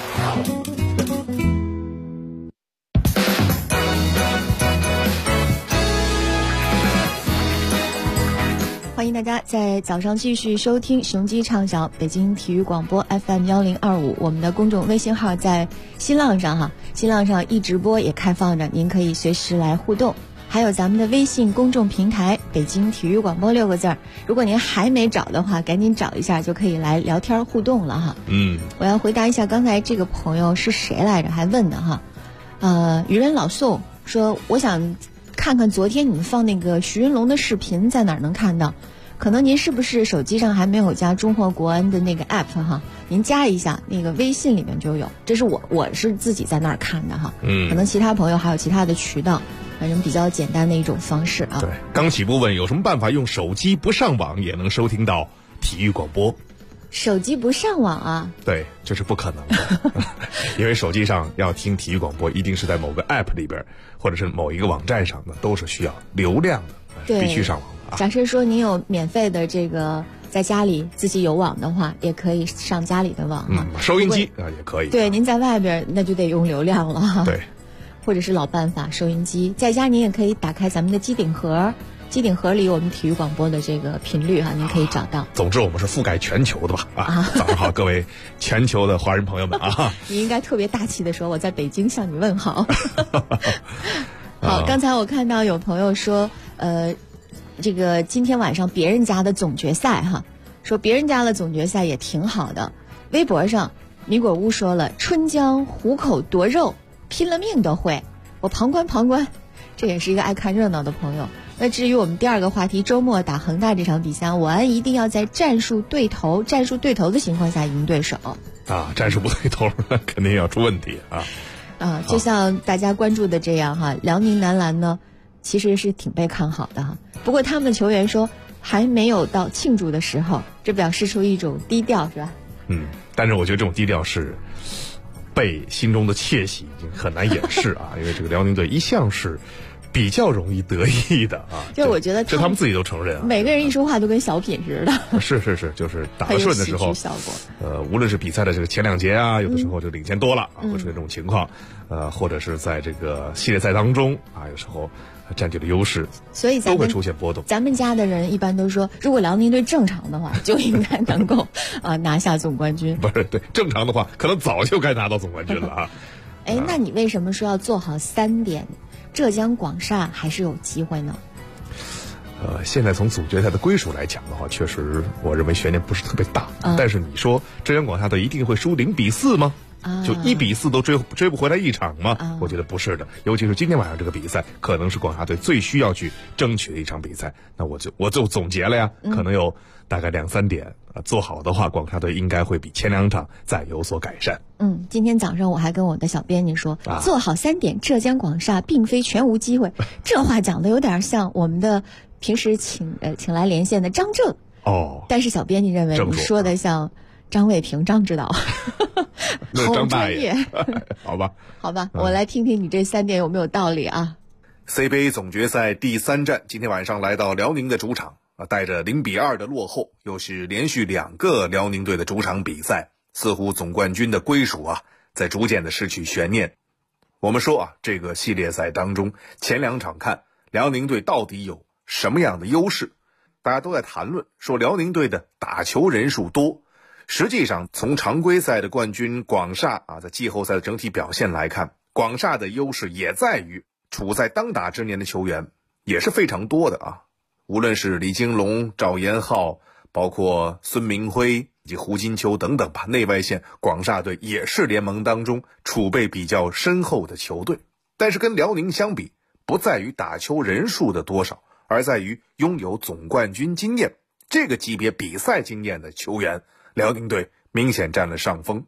欢迎大家在早上继续收听雄鸡畅晓北京体育广播 FM1025，我们的公众微信号在新浪上哈，新浪上一直播也开放着，您可以随时来互动。还有咱们的微信公众平台北京体育广播6个字，如果您还没找的话，赶紧找一下就可以来聊天互动了哈。我要回答一下刚才这个朋友是谁来着，还问的哈。渔人老宋说，我想看看昨天你们放那个徐云龙的视频在哪儿能看到，可能您是不是手机上还没有加中赫国安的那个 app 哈，您加一下，那个微信里面就有，这是我是自己在那儿看的哈。可能其他朋友还有其他的渠道，反正比较简单的一种方式啊。 对，刚起步问有什么办法用手机不上网也能收听到体育广播？ 手机不上网啊？ 对，这是不可能的，因为手机上要听体育广播，一定是在某个 app 里边，或者是某一个网站上的，都是需要流量的，必须上网的啊。 假设说您有免费的这个在家里自己有网的话，也可以上家里的网啊。 收音机啊也可以。 对，您在外边那就得用流量了哈。 对。 或者是老办法，收音机，在家您也可以打开咱们的机顶盒，机顶盒里有我们体育广播的这个频率哈，您可以找到。 总之我们是覆盖全球的吧早上好，各位全球的华人朋友们啊！ 你应该特别大气的说，我在北京向你问好。好，刚才我看到有朋友说，这个今天晚上别人家的总决赛哈，说别人家的总决赛也挺好的。微博上米果屋说了，春江虎口夺肉，拼了命都会，我旁观，这也是一个爱看热闹的朋友。那至于我们第二个话题，周末打恒大这场比赛，我安一定要在战术对头的情况下赢对手啊，战术不对头那肯定要出问题啊。 就像大家关注的这样哈，辽宁男篮呢其实是挺被看好的哈，不过他们的球员说还没有到庆祝的时候，这表示出一种低调是吧？ 但是我觉得这种低调是被心中的窃喜已经很难掩饰啊，因为这个辽宁队一向是比较容易得意的啊。 就我觉得他们自己都承认啊， 每个人一说话都跟小品似的。 是，就是打得顺的时候，无论是比赛的这个前2节啊，有的时候就领先多了啊，会出现这种情况，或者是在这个系列赛当中啊，有时候占据了优势， 所以都会出现波动。 咱们家的人一般都说，如果辽宁队正常的话，就应该能够拿下总冠军。 不是，对，正常的话，可能早就该拿到总冠军了啊。 那你为什么说要做好3点？浙江广厦还是有机会呢？ 现在从总决赛的归属来讲的话，确实我认为悬念不是特别大。但是你说浙江广厦队一定会输0-4吗？就1-4都追不回来一场吗？我觉得不是的。尤其是今天晚上这个比赛，可能是广厦队最需要去争取的一场比赛。那我就总结了呀，可能有大概2-3点做好的话，广厦队应该会比前2场再有所改善。 今天早上我还跟我的小编辑说，做好3点，浙江广厦并非全无机会。这话讲的有点像我们的平时请来连线的张正但是小编辑认为你说的像张卫平张指导。 张大爷好吧， 我来听听你这3点有没有道理啊。 CBA 总决赛第3战今天晚上来到辽宁的主场带着0-2的落后，又是连续2个辽宁队的主场比赛，似乎总冠军的归属在逐渐的失去悬念。我们说这个系列赛当中前2场看辽宁队到底有什么样的优势，大家都在谈论说辽宁队的打球人数多。实际上从常规赛的冠军广厦在季后赛的整体表现来看，广厦的优势也在于处在当打之年的球员也是非常多的无论是李金龙、赵延浩，包括孙明辉以及胡金秋等等吧，内外线广厦队也是联盟当中储备比较深厚的球队。但是跟辽宁相比，不在于打球人数的多少，而在于拥有总冠军经验，这个级别比赛经验的球员辽宁队明显占了上风。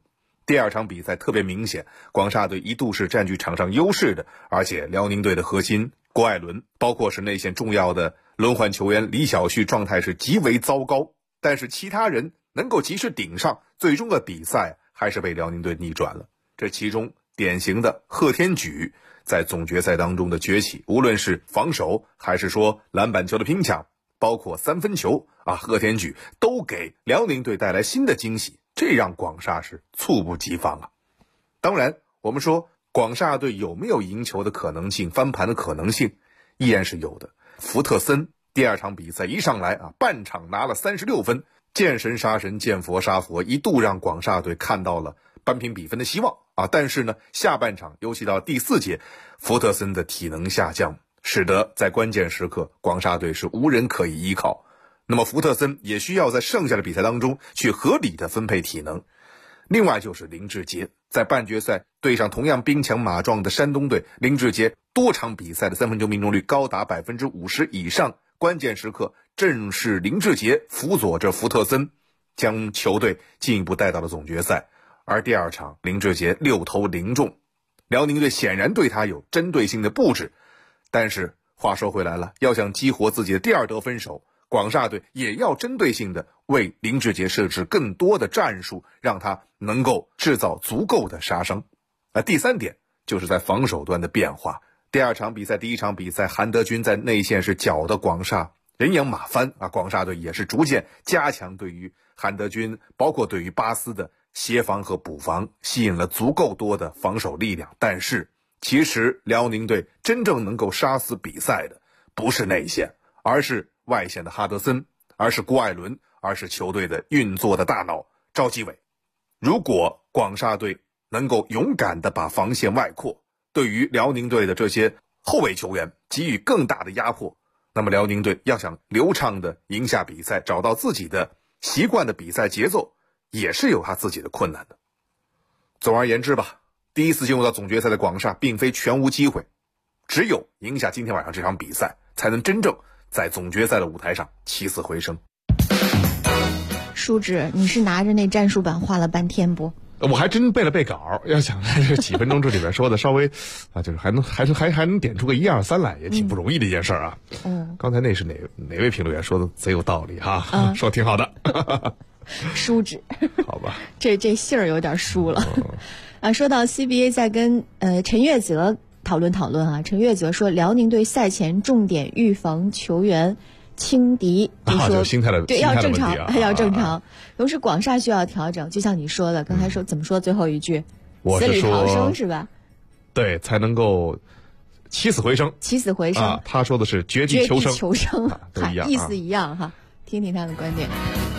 第2场比赛特别明显，广厦队一度是占据场上优势的，而且辽宁队的核心郭艾伦，包括是内线重要的轮换球员李晓旭状态是极为糟糕，但是其他人能够及时顶上，最终的比赛还是被辽宁队逆转了。这其中典型的贺天举在总决赛当中的崛起，无论是防守还是说篮板球的拼抢，包括3分球贺天举都给辽宁队带来新的惊喜，这让广厦是猝不及防啊。当然我们说广厦队有没有赢球的可能性，翻盘的可能性依然是有的。福特森第2场比赛一上来半场拿了36分，见神杀神，见佛杀佛，一度让广厦队看到了扳平比分的希望但是呢，下半场尤其到第4节，福特森的体能下降，使得在关键时刻广厦队是无人可以依靠。那么福特森也需要在剩下的比赛当中去合理的分配体能。另外就是林志杰，在半决赛对上同样兵强马壮的山东队，林志杰多场比赛的3分球命中率高达 50% 以上，关键时刻正是林志杰辅佐着福特森将球队进一步带到了总决赛。而第2场林志杰6投0中，辽宁队显然对他有针对性的布置，但是话说回来了，要想激活自己的第2得分手，广厦队也要针对性的为林志杰设置更多的战术，让他能够制造足够的杀伤。第3点就是在防守端的变化。第2场比赛第1场比赛，韩德君在内线是搅得广厦人仰马翻广厦队也是逐渐加强对于韩德君包括对于巴斯的协防和补防，吸引了足够多的防守力量。但是其实辽宁队真正能够杀死比赛的不是内线，而是外线的哈德森，而是郭艾伦，而是球队的运作的大脑赵继伟。如果广厦队能够勇敢地把防线外扩，对于辽宁队的这些后卫球员给予更大的压迫，那么辽宁队要想流畅地赢下比赛，找到自己的习惯的比赛节奏，也是有他自己的困难的。总而言之吧，第一次进入到总决赛的广厦并非全无机会，只有赢下今天晚上这场比赛，才能真正在总决赛的舞台上起死回生。 舒志，你是拿着那战术板画了半天不？ 我还真背了背稿，要想在这几分钟这里边说的稍微就是还能点出个1、2、3来，也挺不容易的一件事啊。刚才那是哪位评论员说的贼有道理哈，说挺好的。 舒志， 好吧， 这信儿有点疏了。说到 CBA 在跟陈月泽讨论陈月泽说辽宁队赛前重点预防球员轻敌，就说心态的对要正常，要正常。同时广厦需要调整，就像你说的，刚才说怎么说最后一句，死里逃生是吧？ 对，才能够起死回生。起死回生他说的是绝地求生， 意思一样哈。听听他的观点。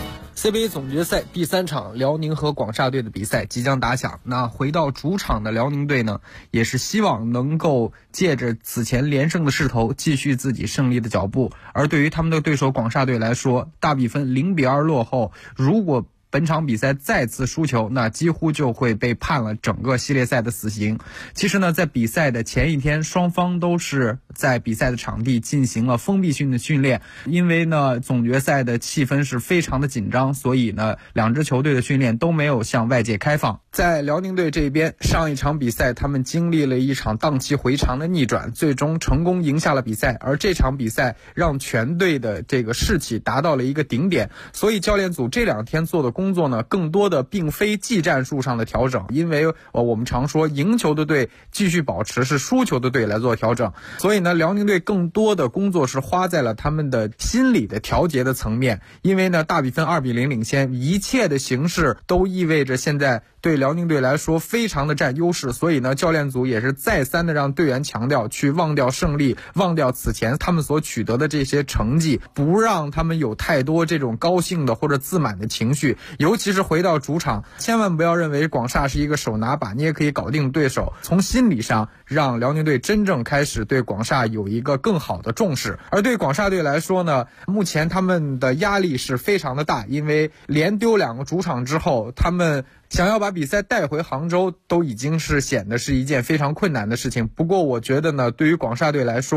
CBA 总决赛第3场辽宁和广厦队的比赛即将打响。那回到主场的辽宁队呢，也是希望能够借着此前连胜的势头继续自己胜利的脚步。而对于他们的对手广厦队来说，大比分0-2落后，如果本场比赛再次输球，那几乎就会被判了整个系列赛的死刑。其实呢，在比赛的前一天，双方都是在比赛的场地进行了封闭性的训练。因为呢，总决赛的气氛是非常的紧张，所以呢，两支球队的训练都没有向外界开放。在辽宁队这边，上一场比赛他们经历了一场荡气回肠的逆转，最终成功赢下了比赛。而这场比赛让全队的这个士气达到了一个顶点，所以教练组这2天做的工作呢，更多的并非技战术上的调整，因为我们常说赢球的队继续保持，是输球的队来做调整。所以呢，辽宁队更多的工作是花在了他们的心理的调节的层面。因为呢，大比分2-0领先，一切的形势都意味着现在对辽宁队来说非常的占优势，所以呢，教练组也是再三的让队员强调，去忘掉胜利，忘掉此前他们所取得的这些成绩，不让他们有太多这种高兴的或者自满的情绪。尤其是回到主场，千万不要认为广厦是一个手拿把捏可以搞定对手，从心理上让辽宁队真正开始对广厦有一个更好的重视。而对广厦队来说呢，目前他们的压力是非常的大，因为连丢2个主场之后，他们想要把比赛带回杭州都已经是显得是一件非常困难的事情。不过我觉得呢，对于广厦队来说，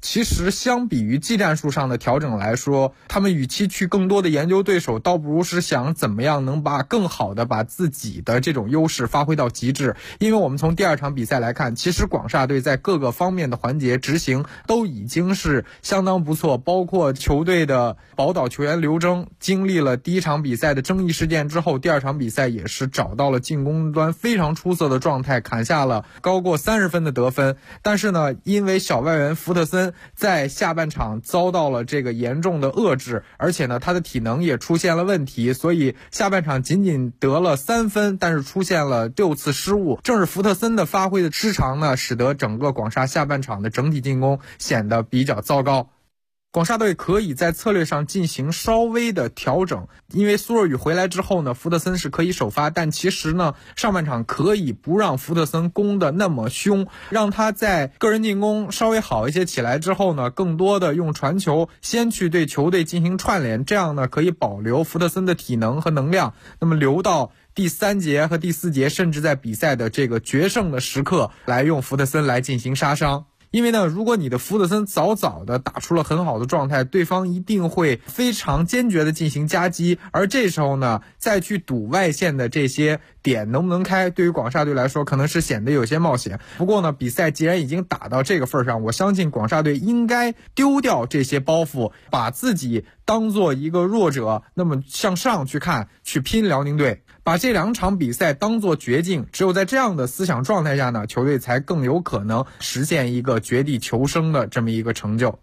其实相比于技战术上的调整来说，他们与其去更多的研究对手，倒不如是想怎么样能更好的把自己的这种优势发挥到极致。因为我们从第2场比赛来看，其实广厦队在各个方面的环节执行都已经是相当不错，包括球队的宝岛球员刘铮经历了第1场比赛的争议事件之后，第2场比赛也是找到了进攻端非常出色的状态，砍下了高过30分的得分。但是呢，因为小外援福特森在下半场遭到了这个严重的遏制，而且呢他的体能也出现了问题，所以下半场仅仅得了3分，但是出现了6次失误。正是福特森的发挥的失常呢，使得整个广厦下半场的整体进攻显得比较糟糕。广厦队可以在策略上进行稍微的调整，因为苏若雨回来之后呢，福特森是可以首发，但其实呢，上半场可以不让福特森攻得那么凶，让他在个人进攻稍微好一些起来之后呢，更多的用传球先去对球队进行串联，这样呢可以保留福特森的体能和能量，那么留到第3节和第4节，甚至在比赛的这个决胜的时刻来用福特森来进行杀伤。因为呢，如果你的福特森早早的打出了很好的状态，对方一定会非常坚决的进行夹击，而这时候呢，再去赌外线的这些点能不能开，对于广厦队来说可能是显得有些冒险。不过呢，比赛既然已经打到这个份上，我相信广厦队应该丢掉这些包袱，把自己当做一个弱者，那么向上去看，去拼辽宁队，把这2场比赛当作绝境。只有在这样的思想状态下呢，球队才更有可能实现一个绝地求生的这么一个成就。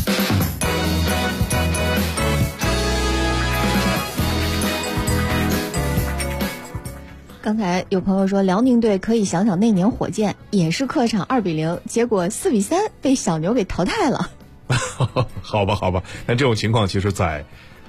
刚才有朋友说辽宁队可以想想那年火箭也是客场2-0，结果4-3被小牛给淘汰了。 好吧，但这种情况其实在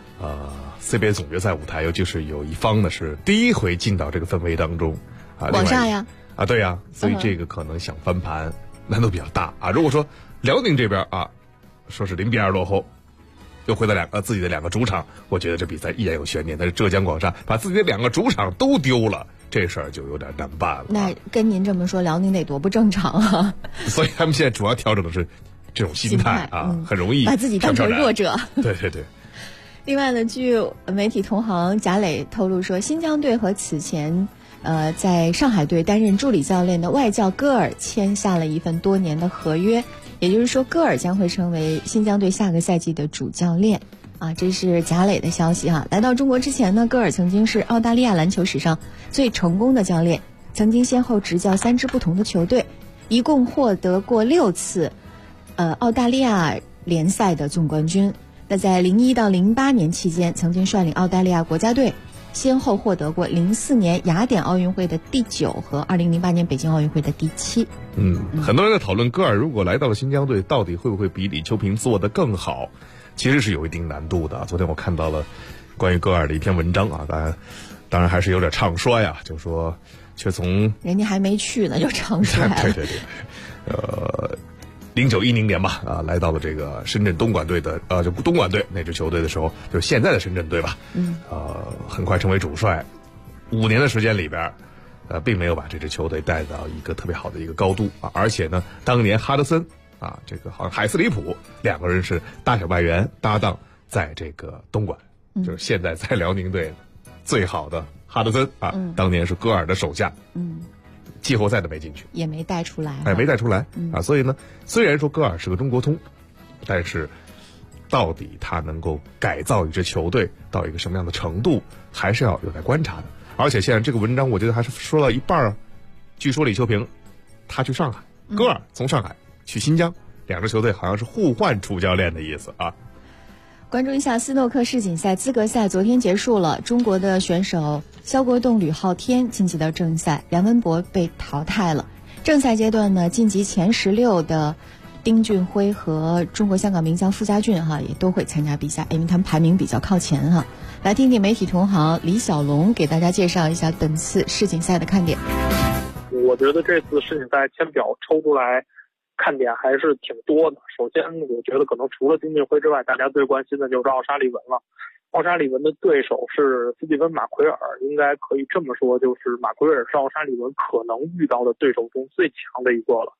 CBA 总决赛舞台，尤其是有一方呢是第一回进到这个氛围当中啊， 广厦呀对呀，所以这个可能想翻盘难度比较大啊。如果说辽宁这边啊说是0-2落后，又回到自己的2个主场，我觉得这比赛依然有悬念。但是浙江广厦把自己的2个主场都丢了，这事儿就有点难办了。 那跟您这么说，辽宁得多不正常啊！ 所以他们现在主要调整的是这种心态啊，很容易把自己当成弱者。 对。 另外呢，据媒体同行贾磊透露说，新疆队和此前在上海队担任助理教练的外教戈尔签下了一份多年的合约，也就是说戈尔将会成为新疆队下个赛季的主教练啊，这是贾磊的消息哈。来到中国之前呢，戈尔曾经是澳大利亚篮球史上最成功的教练，曾经先后执教3支不同的球队，一共获得过6次澳大利亚联赛的总冠军。那在01到08年期间，曾经率领澳大利亚国家队先后获得过04年雅典奥运会的第9和2008年北京奥运会的第7。 很多人在讨论戈尔如果来到了新疆队，到底会不会比李秋平做得更好，其实是有一定难度的。昨天我看到了关于戈尔的一篇文章啊，当然还是有点唱衰呀，就说却从人家还没去呢就唱衰了。 对，0910年吧，来到了这个深圳东莞队的就东莞队那支球队的时候，就是现在的深圳队吧，很快成为主帅，5年的时间里边，并没有把这支球队带到一个特别好的一个高度啊，而且呢，当年哈德森啊，这个好像海斯里普2个人是大小外援搭档，在这个东莞，就是现在在辽宁队最好的哈德森啊，当年是戈尔的手下，季后赛都没进去， 也没带出来， 没带出来啊。所以呢，虽然说戈尔是个中国通，但是到底他能够改造一支球队到一个什么样的程度，还是要有待观察的。而且现在这个文章我觉得还是说到一半，据说李秋平他去上海，戈尔从上海去新疆，2支球队好像是互换主教练的意思啊。 关注一下斯诺克世锦赛资格赛昨天结束了，中国的选手肖国栋、吕昊天晋级到正赛，梁文博被淘汰了。正赛阶段呢，晋级前16的丁俊晖和中国香港名将傅家俊也都会参加比赛，因为他们排名比较靠前哈。来听听媒体同行李小龙给大家介绍一下本次世锦赛的看点。 我觉得这次世锦赛签表抽出来看点还是挺多的。首先我觉得可能除了丁俊晖之外，大家最关心的就是奥沙利文了。奥沙利文的对手是斯蒂芬·马奎尔，应该可以这么说，就是马奎尔是奥沙利文可能遇到的对手中最强的一个了。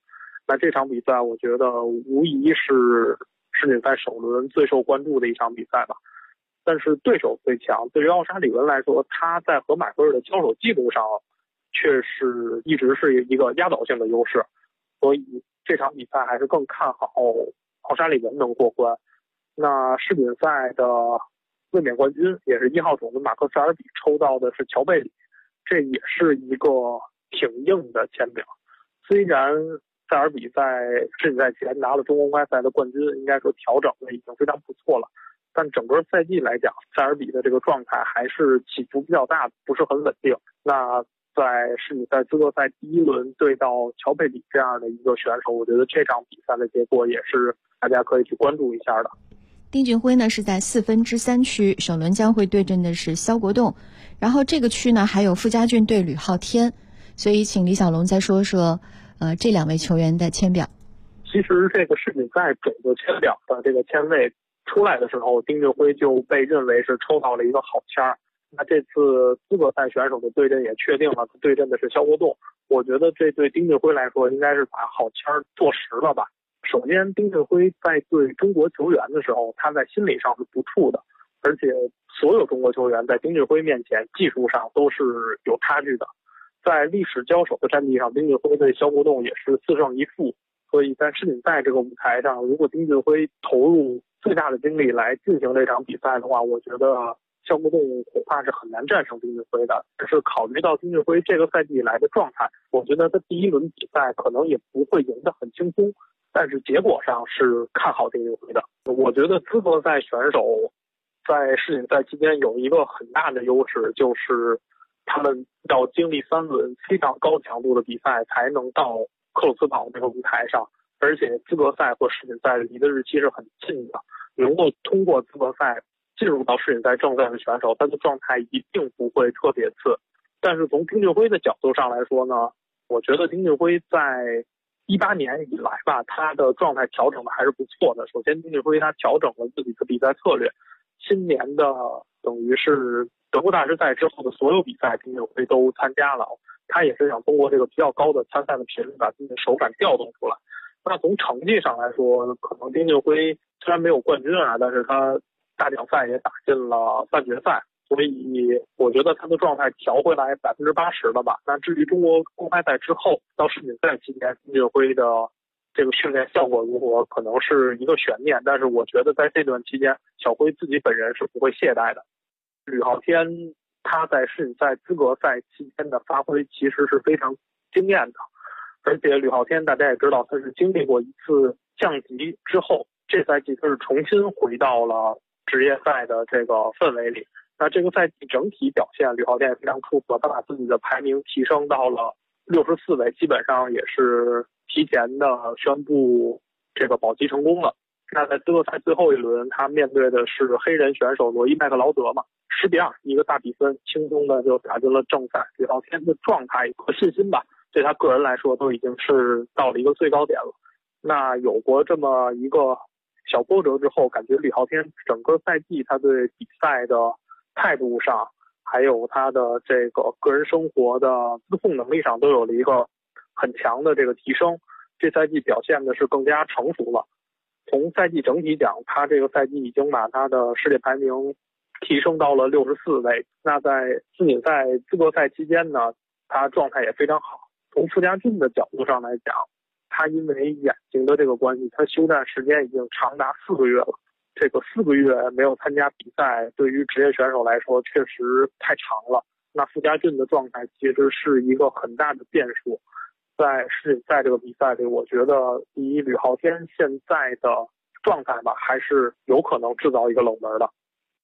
那这场比赛我觉得无疑是世锦赛首轮最受关注的一场比赛吧。但是对手最强，对于奥沙利文来说，他在和马奎尔的交手记录上却是一直是一个压倒性的优势，所以这场比赛还是更看好奥沙利文能过关。那世锦赛的卫冕冠军也是1号种子马克塞尔比抽到的是乔贝里，这也是一个挺硬的签表。虽然塞尔比在世锦赛前拿了中国公开赛的冠军，应该说调整的已经非常不错了，但整个赛季来讲，塞尔比的这个状态还是起伏比较大的，不是很稳定。那在世锦赛资格赛第1轮对到乔贝里这样的一个选手，我觉得这场比赛的结果也是大家可以去关注一下的。 丁俊晖呢是在4分之3区，首轮将会对阵的是肖国栋，然后这个区呢还有傅家俊对吕昊天，所以请李小龙再说说这2位球员的签表。 其实这个世锦赛种子签表的这个签位出来的时候，丁俊晖就被认为是抽到了一个好签儿。那这次资格赛选手的对阵也确定了，对阵的是肖国栋。我觉得这对丁俊晖来说应该是把好签儿坐实了吧。首先，丁俊晖在对中国球员的时候，他在心理上是不怵的，而且所有中国球员在丁俊晖面前技术上都是有差距的。在历史交手的战绩上，丁俊晖对肖国栋也是4胜1负，所以在世锦赛这个舞台上，如果丁俊晖投入最大的精力来进行这场比赛的话，我觉得肖国栋恐怕是很难战胜丁俊晖的。但是考虑到丁俊晖这个赛季以来的状态，我觉得他第1轮比赛可能也不会赢得很轻松，但是结果上是看好丁俊晖的。我觉得资格赛选手在世锦赛期间有一个很大的优势，就是他们要经历3轮非常高强度的比赛才能到克鲁茨堡这个舞台上，而且资格赛和世锦赛离的日期是很近的，能够通过资格赛进入到世锦赛正赛的选手，他的状态一定不会特别次。但是从丁俊晖的角度上来说呢，我觉得丁俊晖在18年以来吧，他的状态调整的还是不错的。首先，丁俊晖他调整了自己的比赛策略，今年的等于是德国大师赛之后的所有比赛，丁俊晖都参加了。他也是想通过这个比较高的参赛的频率，把自己的手感调动出来。那从成绩上来说，可能丁俊晖虽然没有冠军啊，但是他大奖赛也打进了半决赛，所以我觉得他的状态调回来80%了吧。那至于中国公开赛之后到世锦赛期间，丁俊晖的这个训练效果如何，可能是一个悬念。但是我觉得在这段期间，小晖自己本人是不会懈怠的。吕昊天他在世锦赛资格赛期间的发挥其实是非常惊艳的，而且吕昊天大家也知道，他是经历过一次降级之后，这赛季他是重新回到了职业赛的这个氛围里。那这个赛季整体表现，吕昊天也非常出色，他把自己的排名提升到了64位，基本上也是提前的宣布这个保级成功了。那在资格赛最后一轮，他面对的是黑人选手罗伊麦克劳德嘛，10比2一个大比分，轻松的就打进了正赛。吕昊天的状态和信心吧，对他个人来说都已经是到了一个最高点了。那有过这么一个小波折之后，感觉吕昊天整个赛季他对比赛的态度上，还有他的这个个人生活的自控能力上都有了一个很强的这个提升。这赛季表现的是更加成熟了。从赛季整体讲，他这个赛季已经把他的世界排名提升到了64位。那在世锦赛资格赛期间呢，他状态也非常好。从傅家俊的角度上来讲，他因为眼睛的这个关系，他休战时间已经长达4个月了。这个4个月没有参加比赛，对于职业选手来说确实太长了。那傅家俊的状态其实是一个很大的变数。在世锦赛这个比赛里，我觉得以吕昊天现在的状态吧，还是有可能制造一个冷门的。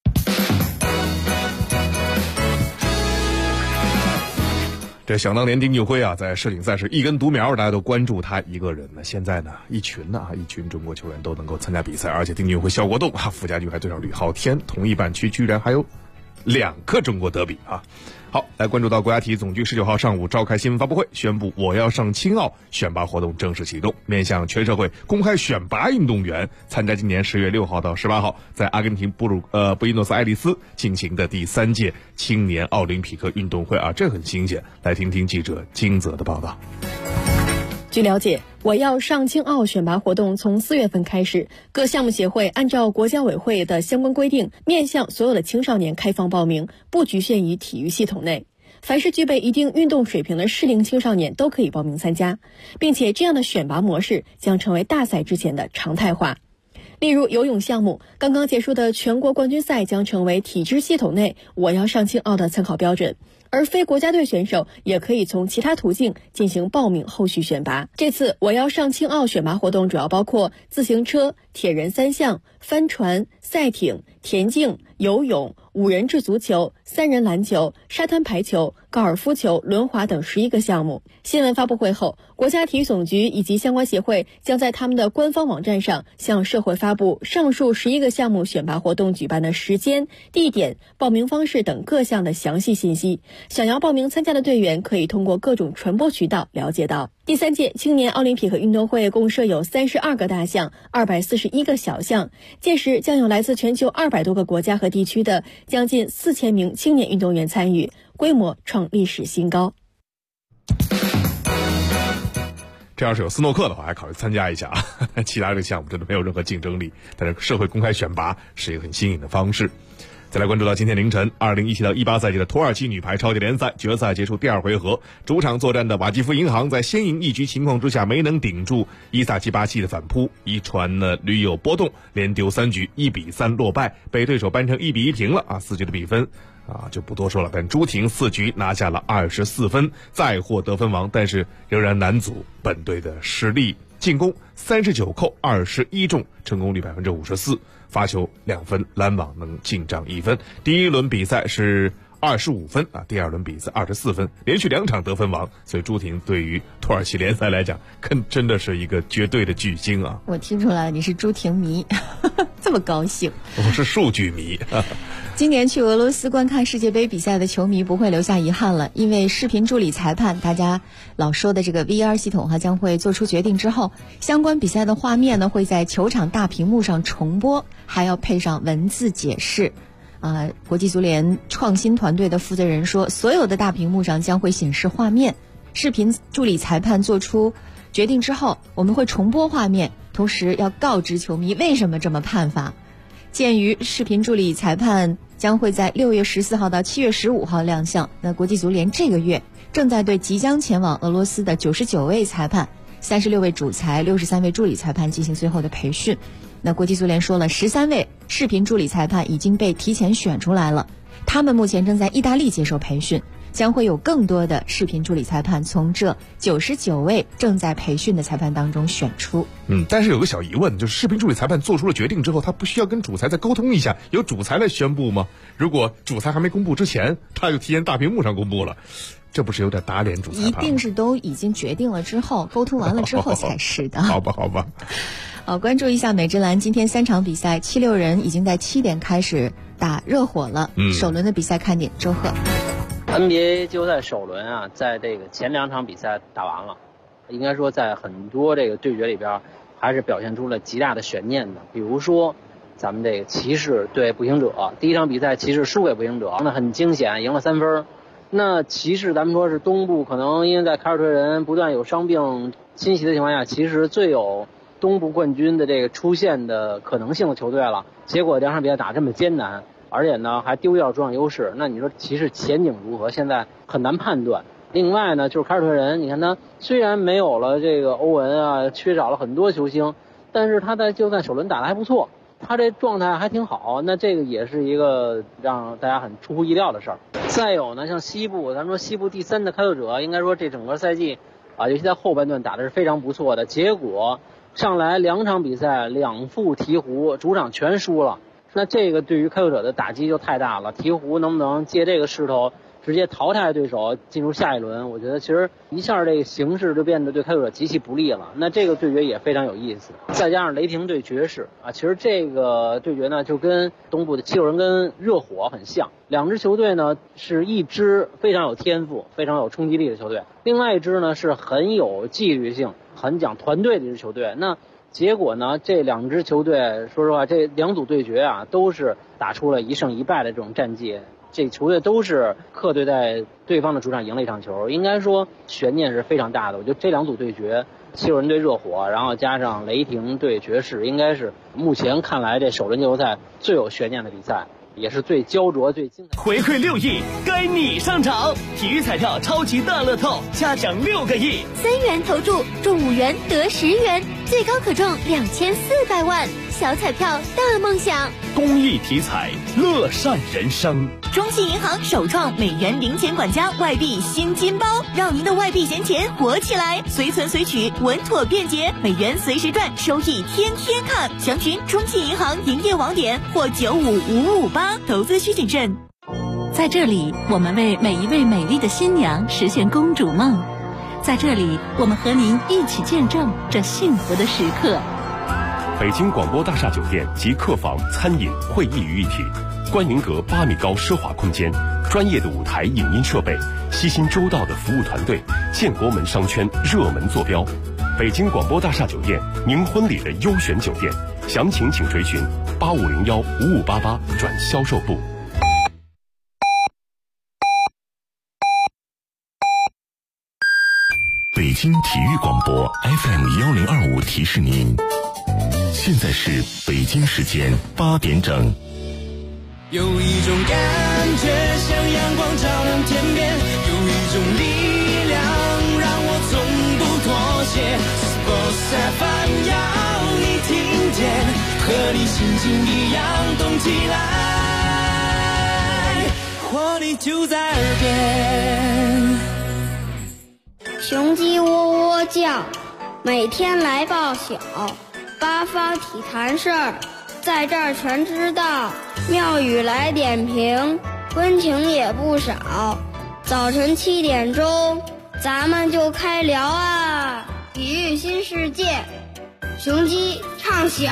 这想当年丁俊晖啊，在世锦赛是一根独苗，大家都关注他一个人呢。现在呢，一群中国球员都能够参加比赛，而且丁俊晖、肖国栋傅家俊还对上吕昊天，同一半区居然还有2个中国德比啊！好，来关注到国家体育总局19号上午召开新闻发布会，宣布我要上青奥选拔活动正式启动，面向全社会公开选拔运动员参加今年10月6号到18号在阿根廷布宜诺斯艾利斯进行的第3届青年奥林匹克运动会啊，这很新鲜。来听听记者金泽的报道。 据了解，我要上青奥选拔活动从4月份开始，各项目协会按照国家委会的相关规定，面向所有的青少年开放报名，不局限于体育系统内。凡是具备一定运动水平的适龄青少年都可以报名参加，并且这样的选拔模式将成为大赛之前的常态化。例如游泳项目，刚刚结束的全国冠军赛将成为体制系统内我要上青奥的参考标准，而非国家队选手也可以从其他途径进行报名后续选拔。这次我要上青奥选拔活动主要包括自行车、铁人3项、帆船、赛艇、田径、游泳、5人制足球、3人篮球、沙滩排球、高尔夫球、轮滑等11个项目。新闻发布会后，国家体育总局以及相关协会将在他们的官方网站上向社会发布上述11个项目选拔活动举办的时间、地点、报名方式等各项的详细信息。想要报名参加的队员可以通过各种传播渠道了解到。第3届青年奥林匹克运动会共设有32个大项、241个小项，届时将有来自全球200多个国家和地区的将近4000名青年运动员参与，规模创历史新高。 这要是有斯诺克的话，还考虑参加一下啊。其他这个项目真的没有任何竞争力，但是社会公开选拔是一个很新颖的方式。再来关注到今天凌晨2017到18赛季的土耳其女排超级联赛决赛结束第2回合，主场作战的瓦基弗银行在先赢1局情况之下没能顶住伊萨奇巴西的反扑，一传呢屡有波动，连丢3局1比3落败，被对手扳成1比1平了啊，4局的比分就不多说了。但朱婷4局拿下了24分，再获得分王，但是仍然难阻本队的实力。进攻39扣21中，成功率54%，发球2分，拦网能进账1分。第一轮比赛是25分啊，第2轮比赛24分，连续2场得分王，所以朱婷对于土耳其联赛来讲，真的是一个绝对的巨星啊！ 我听出来你是朱婷迷，这么高兴。 我是数据迷。 今年去俄罗斯观看世界杯比赛的球迷不会留下遗憾了，因为视频助理裁判，大家老说的这个 VR 系统将会做出决定之后，相关比赛的画面呢会在球场大屏幕上重播，还要配上文字解释。国际足联创新团队的负责人说，所有的大屏幕上将会显示画面，视频助理裁判做出决定之后，我们会重播画面，同时要告知球迷为什么这么判罚。鉴于视频助理裁判将会在6月14号到7月15号亮相，那国际足联这个月正在对即将前往俄罗斯的99位裁判、36位主裁、63位助理裁判进行最后的培训。那国际足联说了，13位视频助理裁判已经被提前选出来了，他们目前正在意大利接受培训，将会有更多的视频助理裁判从这99位正在培训的裁判当中选出。 但是有个小疑问，就是视频助理裁判做出了决定之后，他不需要跟主裁再沟通一下，由主裁来宣布吗？如果主裁还没公布之前，他就提前大屏幕上公布了，这不是有点打脸主裁判吗？ 一定是都已经决定了之后，沟通完了之后才是的。 好吧。 关注一下美职篮，今天3场比赛，76人已经在7点开始打热火了。首轮的比赛看点周贺。 NBA 季后赛首轮在这个前2场比赛打完了，应该说在很多这个对决里边，还是表现出了极大的悬念的。比如说，咱们这个骑士对步行者，第1场比赛骑士输给步行者，那很惊险，赢了3分。那骑士咱们说是东部可能因为在凯尔特人不断有伤病侵袭的情况下，其实最有东部冠军的这个出现的可能性的球队了，结果2场比赛打这么艰难，而且呢还丢掉主场优势，那你说骑士前景如何？现在很难判断。另外呢，就是凯尔特人，你看他虽然没有了这个欧文缺少了很多球星，但是他在季后赛首轮打得还不错，他这状态还挺好，那这个也是一个让大家很出乎意料的事儿。再有呢，像西部，咱们说西部第3的开拓者，应该说这整个赛季尤其在后半段打的是非常不错的，结果上来2场比赛2负鹈鹕，主场全输了，那这个对于开拓者的打击就太大了。鹈鹕能不能借这个势头直接淘汰对手进入下一轮？我觉得其实一下这个形势就变得对开拓者极其不利了。那这个对决也非常有意思，再加上雷霆对爵士其实这个对决呢就跟东部的76人跟热火很像，两支球队呢是一支非常有天赋、非常有冲击力的球队，另外一支呢是很有纪律性、很讲团队的一支球队。那结果呢，这2支球队说实话，这2组对决都是打出了1胜1败的这种战绩。 这球队都是客队在对方的主场赢了一场球，应该说悬念是非常大的。我觉得这两组对决，七六人对热火，然后加上雷霆对爵士，应该是目前看来这首轮季后赛最有悬念的比赛，也是最焦灼、最精彩。 回馈6亿，该你上场！体育彩票超级大乐透，加奖6个亿 ，3元投注中5元得10元，最高可中2400万。小彩票大梦想， 公益体彩，乐善人生。 中信银行首创美元零钱管家外币新金包，让您的外币闲钱活起来，随存随取，稳妥便捷，美元随时赚，收益天天看。详询中信银行营业网点或95558，投资需谨慎。 在这里，我们为每一位美丽的新娘实现公主梦。在这里，我们和您一起见证这幸福的时刻。 北京广播大厦酒店集客房、餐饮、会议于一体，观云阁8米高奢华空间，专业的舞台影音设备，悉心周到的服务团队，建国门商圈热门坐标。北京广播大厦酒店，您婚礼的优选酒店，详情请垂询85015588转销售部。 北京体育广播 FM1025提示您，现在是北京时间8点整。 有一种感觉像阳光照亮天边，有一种力量让我从不妥协。Sports FM 要你听见，和你心情一样动起来，活力就在耳边。 雄鸡喔喔叫，每天来报晓，八方体坛事儿，在这儿全知道。妙语来点评，温情也不少。早晨7点钟，咱们就开聊啊！体育新世界，雄鸡唱晓。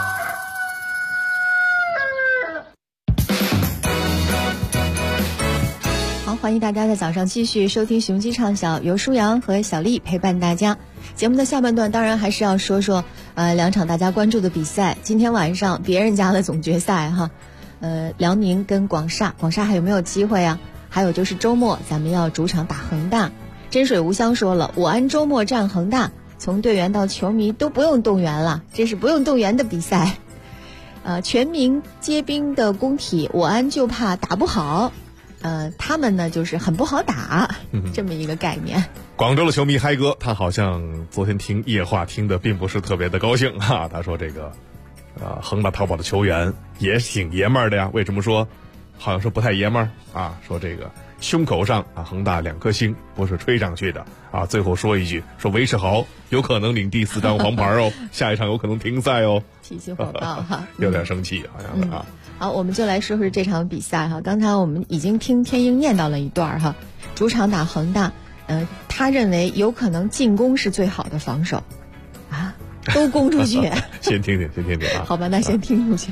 好，欢迎大家在早上继续收听雄鸡唱晓，由舒阳和小丽陪伴大家。节目的下半段当然还是要说说2场大家关注的比赛。今天晚上别人家的总决赛哈，辽宁跟广厦还有没有机会啊？还有就是周末咱们要主场打恒大。真水无香说了，武安周末战恒大，从队员到球迷都不用动员了，这是不用动员的比赛。全民皆兵的工体，武安就怕打不好。他们呢就是很不好打，这么一个概念。 广州的球迷嗨哥，他好像昨天听夜话听的并不是特别的高兴哈。他说这个恒大淘宝的球员也挺爷们儿的呀。为什么说好像说不太爷们儿啊？说这个胸口上恒大2颗星不是吹上去的啊。最后说一句，说韦世豪有可能领第4张黄牌哦，下一场有可能停赛哦。 脾气火爆哈， 有点生气好像是啊。 好，我们就来说说这场比赛哈。刚才我们已经听天鹰念叨了一段哈，主场打恒大，他认为有可能进攻是最好的防守，啊，都攻出去。 先听听啊。 好吧，那先听出去。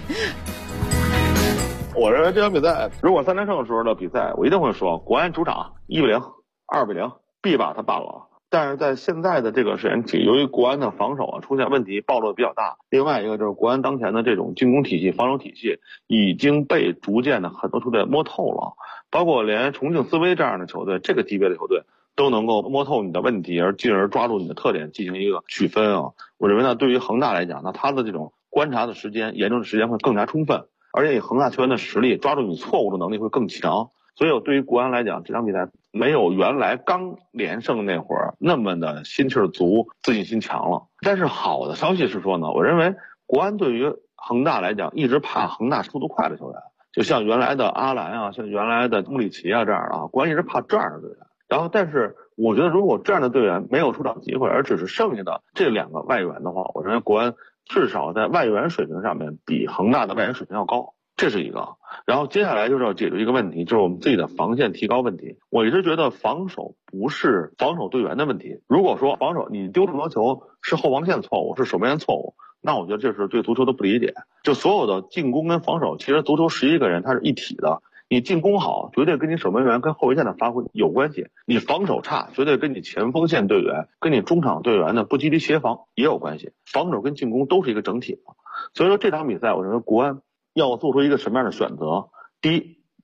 我认为这场比赛如果3连胜的时候的比赛，我一定会说国安主场1比0、2比0必把他办了。但是在现在的这个时间体，由于国安的防守出现问题，暴露的比较大。另外一个就是国安当前的这种进攻体系、防守体系已经被逐渐的很多球队摸透了，包括连重庆斯威这样的球队，这个级别的球队都能够摸透你的问题，而进而抓住你的特点进行一个区分啊。我认为呢，对于恒大来讲，那他的这种观察的时间、研究的时间会更加充分，而且以恒大球员的实力，抓住你错误的能力会更强。所以我对于国安来讲，这场比赛没有原来刚连胜那会儿那么的心气儿足、自信心强了。但是好的消息是说呢，我认为国安对于恒大来讲，一直怕恒大速度快的球员，就像原来的阿兰啊，像原来的穆里奇啊这样的国安一直怕这样的队员。然后，但是我觉得如果这样的队员没有出场机会，而只是剩下的这2个外援的话，我认为国安至少在外援水平上面比恒大的外援水平要高。这是一个，然后接下来就是要解决一个问题，就是我们自己的防线提高问题。我一直觉得防守不是防守队员的问题。如果说防守你丢这么多球是后防线错误，是守门员错误，那我觉得这是对足球的不理解。就所有的进攻跟防守，其实足球11个人它是一体的。你进攻好，绝对跟你守门员跟后卫线的发挥有关系；你防守差，绝对跟你前锋线队员跟你中场队员的不积极协防也有关系。防守跟进攻都是一个整体的。所以说这场比赛，我认为国安要做出一个什么样的选择？第一，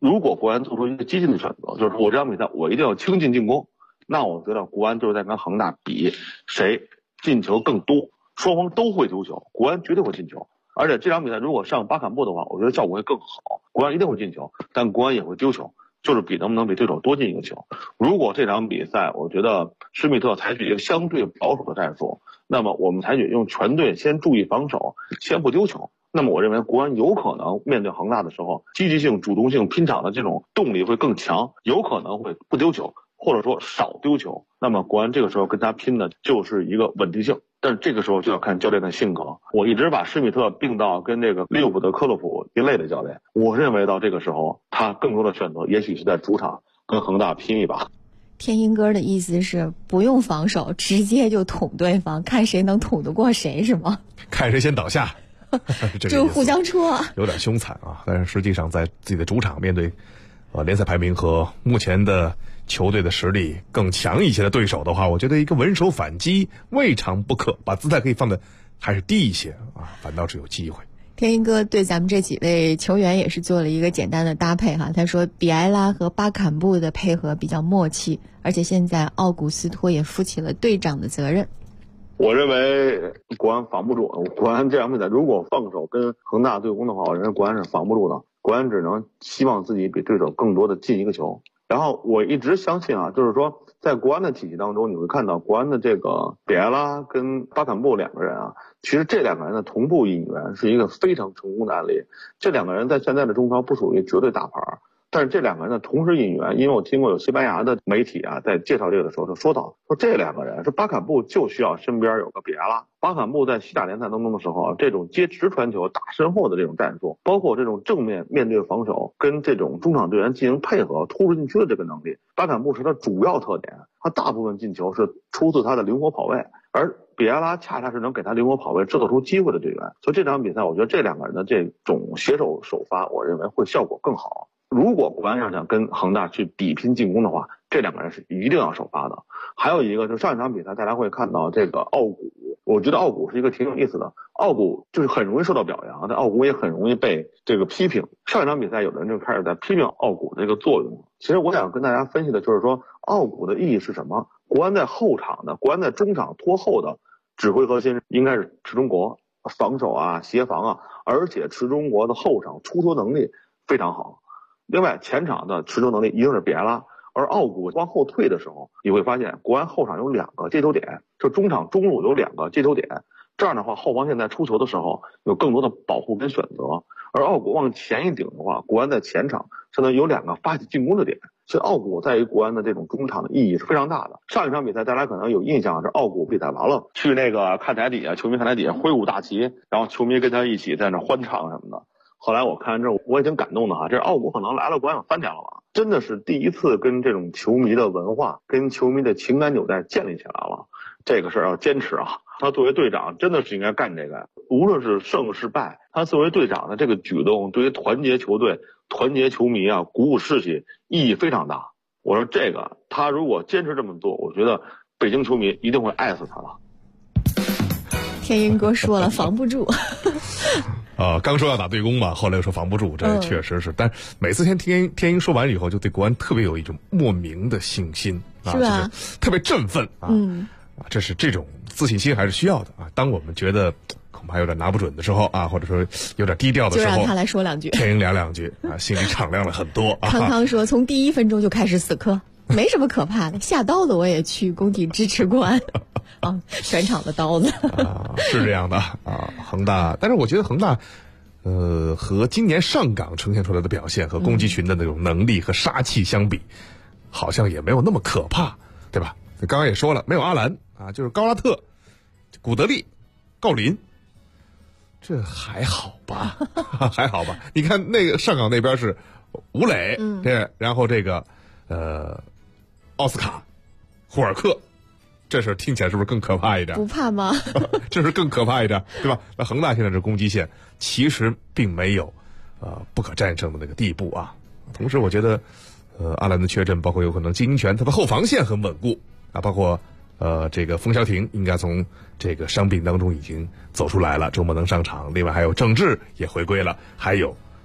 如果国安做出一个激进的选择，就是我这场比赛我一定要倾尽进攻，那我觉得国安就是在跟恒大比谁进球更多，双方都会丢球，国安绝对会进球。而且这场比赛如果上巴坎布的话，我觉得效果会更好，国安一定会进球，但国安也会丢球，就是比能不能比对手多进一个球。如果这场比赛我觉得施密特采取一个相对保守的战术，那么我们采取用全队先注意防守，先不丢球，那么我认为国安有可能面对恒大的时候，积极性、主动性、拼场的这种动力会更强，有可能会不丢球，或者说少丢球。那么国安这个时候跟他拼的就是一个稳定性，但是这个时候就要看教练的性格。我一直把施密特并到跟这个利物浦的克洛普一类的教练，我认为到这个时候他更多的选择也许是在主场跟恒大拼一把。 天鹰哥的意思是不用防守，直接就捅对方，看谁能捅得过谁，是吗？ 看谁先倒下就互相戳， 有点凶残啊！但是实际上在自己的主场面对联赛排名和目前的球队的实力更强一些的对手的话，我觉得一个稳守反击未尝不可，把姿态可以放的还是低一些啊，反倒是有机会。 天鹰哥对咱们这几位球员也是做了一个简单的搭配哈，他说比埃拉和巴坎布的配合比较默契，而且现在奥古斯托也负起了队长的责任。 我认为国安防不住，国安这场比赛如果放手跟恒大对攻的话，我认为国安是防不住的，国安只能希望自己比对手更多的进一个球。然后我一直相信啊，就是说在国安的体系当中，你会看到国安的这个比埃拉跟巴坎布两个人啊，其实这两个人的同步引援是一个非常成功的案例。这两个人在现在的中超不属于绝对大牌，但是这两个人的同时引援，因为我听过有西班牙的媒体啊在介绍这个的时候就说到，说这两个人说巴坎布就需要身边有个比埃拉。巴坎布在西甲联赛当中的时候，这种接直传球打身后的这种战术，包括这种正面面对防守跟这种中场队员进行配合突入禁区的这个能力，巴坎布是他主要特点，他大部分进球是出自他的灵活跑位，而比埃拉恰恰是能给他灵活跑位制造出机会的队员。所以这场比赛我觉得这两个人的这种携手首发，我认为会效果更好。如果国安要想跟恒大去比拼进攻的话，这两个人是一定要首发的。还有一个就是上一场比赛大家会看到这个奥古，我觉得奥古是一个挺有意思的，奥古就是很容易受到表扬，但奥古也很容易被这个批评。上一场比赛有的人就开始在批评奥古这个作用。其实我想跟大家分析的就是说奥古的意义是什么。国安在后场的，国安在中场拖后的指挥核心应该是池中国，防守啊协防啊，而且池中国的后场出球能力非常好。另外前场的持球能力一定是比埃拉，而奥古往后退的时候，你会发现国安后场有两个接球点，就中场中路有两个接球点，这样的话后防线在出球的时候有更多的保护跟选择。而奥古往前一顶的话，国安在前场相当于有两个发起进攻的点，所以奥古在于国安的这种中场的意义是非常大的。上一场比赛大家可能有印象是奥古比赛完了去那个看台底下，球迷看台底下挥舞大旗，然后球迷跟他一起在那欢唱什么的。后来我看完之后我已经感动的哈，这奥古可能来了国安有3年了吧，真的是第一次跟这种球迷的文化跟球迷的情感纽带建立起来了。这个事儿要坚持啊，他作为队长真的是应该干这个，无论是胜是败，他作为队长的这个举动对于团结球队团结球迷啊鼓舞士气意义非常大。我说这个他如果坚持这么做，我觉得北京球迷一定会爱死他了。 天鹰哥说了防不住刚说要打对攻嘛，后来又说防不住，这确实是。但每次天鹰说完以后，就对国安特别有一种莫名的信心啊， 是吧？ 就是特别振奋啊。这是这种自信心还是需要的啊。当我们觉得恐怕有点拿不准的时候啊，或者说有点低调的时候， 就让他来说两句， 天鹰聊两句啊，心里敞亮了很多啊。 康康说，从第1分钟就开始死磕，没什么可怕的，下刀子我也去工体支持国安。全场的刀子是这样的啊，恒大，但是我觉得恒大和今年上港呈现出来的表现和攻击群的那种能力和杀气相比，好像也没有那么可怕，对吧？刚刚也说了，没有阿兰啊，就是高拉特、古德利、郜林，这还好吧还好吧。你看那个上港那边是吴磊，对，然后这个奥斯卡、霍尔克，这事听起来是不是更可怕一点？ 不怕吗？ 这是更可怕一点，对吧？那恒大现在这攻击线其实并没有不可战胜的那个地步啊。同时我觉得阿兰的缺阵，包括有可能金英权他的后防线很稳固啊，包括这个冯潇霆应该从这个伤病当中已经走出来了，周末能上场。另外还有郑智也回归了，还有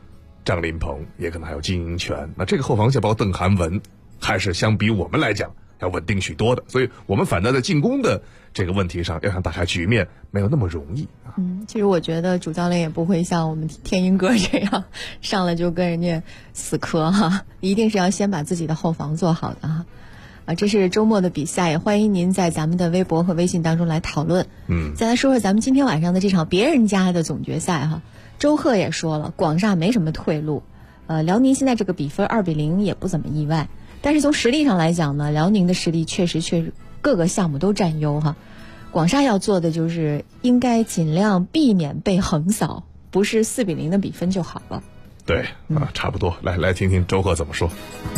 张琳芃，也可能还有金英权。那这个后防线包括邓涵文，还是相比我们来讲要稳定许多的。所以我们反倒在进攻的这个问题上，要想打开局面没有那么容易啊。 其实我觉得主教练也不会像我们天鹰哥这样上来就跟人家死磕哈，一定是要先把自己的后防做好的哈。这是周末的比赛，也欢迎您在咱们的微博和微信当中来讨论。再来说说咱们今天晚上的这场别人家的总决赛哈。周贺也说了，广厦没什么退路，辽宁现在这个比分2-0也不怎么意外，但是从实力上来讲呢，辽宁的实力确实各个项目都占优哈。广厦要做的就是应该尽量避免被横扫，不是4-0的比分就好了。 对差不多。来听听周贺怎么说。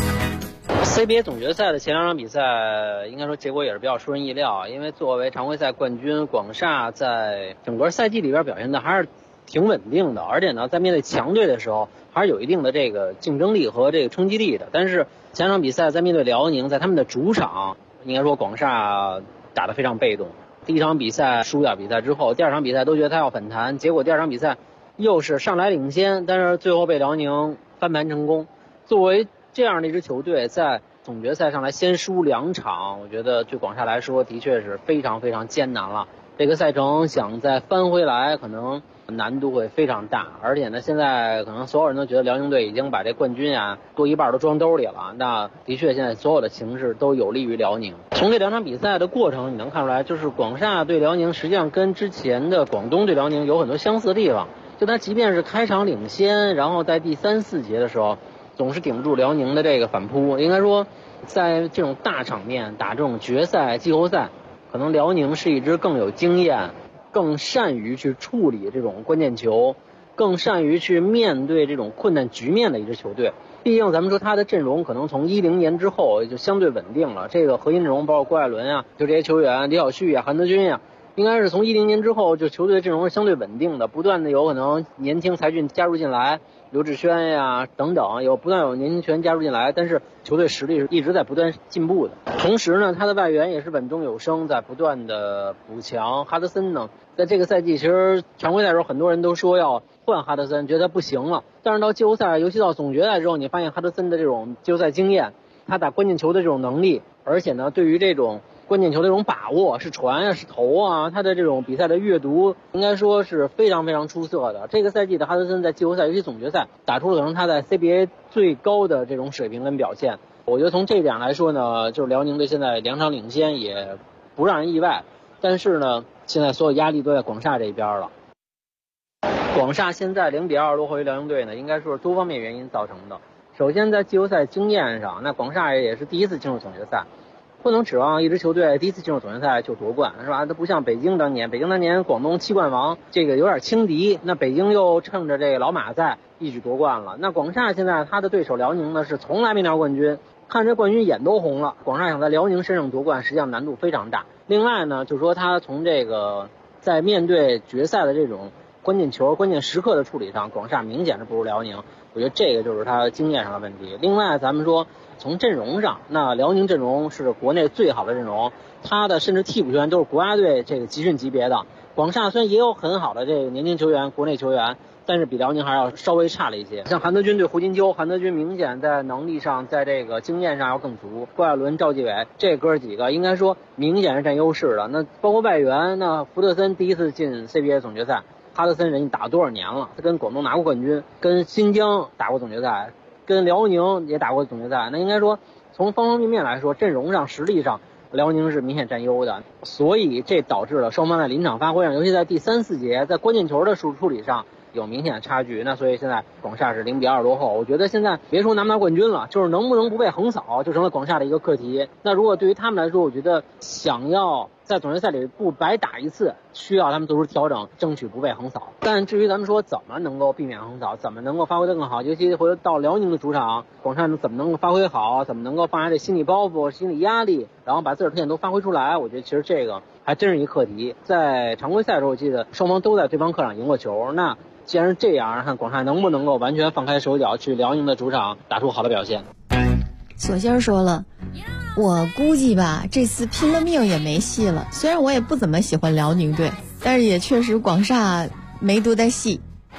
CBA 总决赛的前2场比赛，应该说结果也是比较出人意料，因为作为常规赛冠军，广厦在整个赛季里边表现的还是挺稳定的，而且呢，在面对强队的时候，还是有一定的这个竞争力和这个冲击力的。但是前2场比赛在面对辽宁，在他们的主场，应该说广厦打得非常被动。第1场比赛输掉比赛之后，第2场比赛都觉得他要反弹，结果第2场比赛又是上来领先，但是最后被辽宁翻盘成功。作为这样的一支球队，在总决赛上来先输2场，我觉得对广厦来说的确是非常非常艰难了。这个赛程想再翻回来，可能难度会非常大，而且呢，现在可能所有人都觉得辽宁队已经把这冠军多一半都装兜里了。那的确，现在所有的形势都有利于辽宁。从这2场比赛的过程，你能看出来，就是广厦对辽宁实际上跟之前的广东对辽宁有很多相似的地方。就他即便是开场领先，然后在第3、4节的时候，总是顶不住辽宁的这个反扑。应该说，在这种大场面打这种决赛、季后赛，可能辽宁是一支更有经验、更善于去处理这种关键球、更善于去面对这种困难局面的一支球队。毕竟咱们说他的阵容可能从10年之后就相对稳定了，这个核心阵容包括郭艾伦就这些球员，李晓旭韩德君应该是从10年之后就球队阵容是相对稳定的，不断的有可能年轻才俊加入进来，刘志轩等等，不断有年轻球员加入进来，但是球队实力是一直在不断进步的。同时呢，他的外援也是稳中有升，在不断的补强。哈德森呢，在这个赛季其实常规赛的时候很多人都说要换哈德森，觉得他不行了，但是到季后赛，尤其到总决赛之后，你发现哈德森的这种季后赛经验，他打关键球的这种能力，而且呢，对于这种关键球的这种把握，是传是投他的这种比赛的阅读应该说是非常非常出色的。这个赛季的哈德森在季后赛尤其总决赛打出了可能他在 CBA 最高的这种水平跟表现。我觉得从这一点来说呢，就是辽宁队现在2场领先也不让人意外，但是呢，现在所有压力都在广厦这一边了。广厦现在0-2落后于辽宁队呢，应该说是多方面原因造成的。首先在季后赛经验上，那广厦也是第一次进入总决赛，不能指望一支球队第一次进入总决赛就夺冠，是吧？它不像北京当年广东7冠王，这个有点轻敌，那北京又趁着这个老马在一举夺冠了。那广厦现在他的对手辽宁呢是从来没拿冠军，看这冠军眼都红了。广厦想在辽宁身上夺冠，实际上难度非常大。另外呢，就是说他从这个在面对决赛的这种关键球、关键时刻的处理上，广厦明显是不如辽宁。我觉得这个就是他经验上的问题。另外，咱们说从阵容上，那辽宁阵容是国内最好的阵容，他的甚至替补球员都是国家队这个集训级别的。广厦虽然也有很好的这个年轻球员、国内球员，但是比辽宁还要稍微差了一些。像韩德君对胡金秋，韩德君明显在能力上、在这个经验上要更足。郭艾伦、赵继伟这哥几个应该说明显是占优势的。那包括外援，那福特森第一次进 CBA 总决赛，哈德森人家打了多少年了？他跟广东拿过冠军，跟新疆打过总决赛，跟辽宁也打过总决赛。那应该说从方方面面来说，阵容上、实力上，辽宁是明显占优的。所以这导致了双方在临场发挥上，尤其在第3、4节，在关键球的处理上有明显的差距。那所以现在广厦是0-2落后。我觉得现在别说拿不拿冠军了，就是能不能不被横扫，就成了广厦的一个课题。那如果对于他们来说，我觉得想要在总决赛里不白打一次，需要他们做出调整，争取不被横扫。但至于咱们说怎么能够避免横扫，怎么能够发挥得更好，尤其回到辽宁的主场，广厦怎么能够发挥好，怎么能够放下这心理包袱、心理压力，然后把自己的特点都发挥出来，我觉得其实这个还真是一课题。在常规赛的时候，我记得双方都在对方客场赢过球。那既然是这样，看广厦能不能够完全放开手脚去辽宁的主场打出好的表现。 索性儿说了，我估计吧，这次拼了命也没戏了。虽然我也不怎么喜欢辽宁队，但是也确实广厦没多大戏。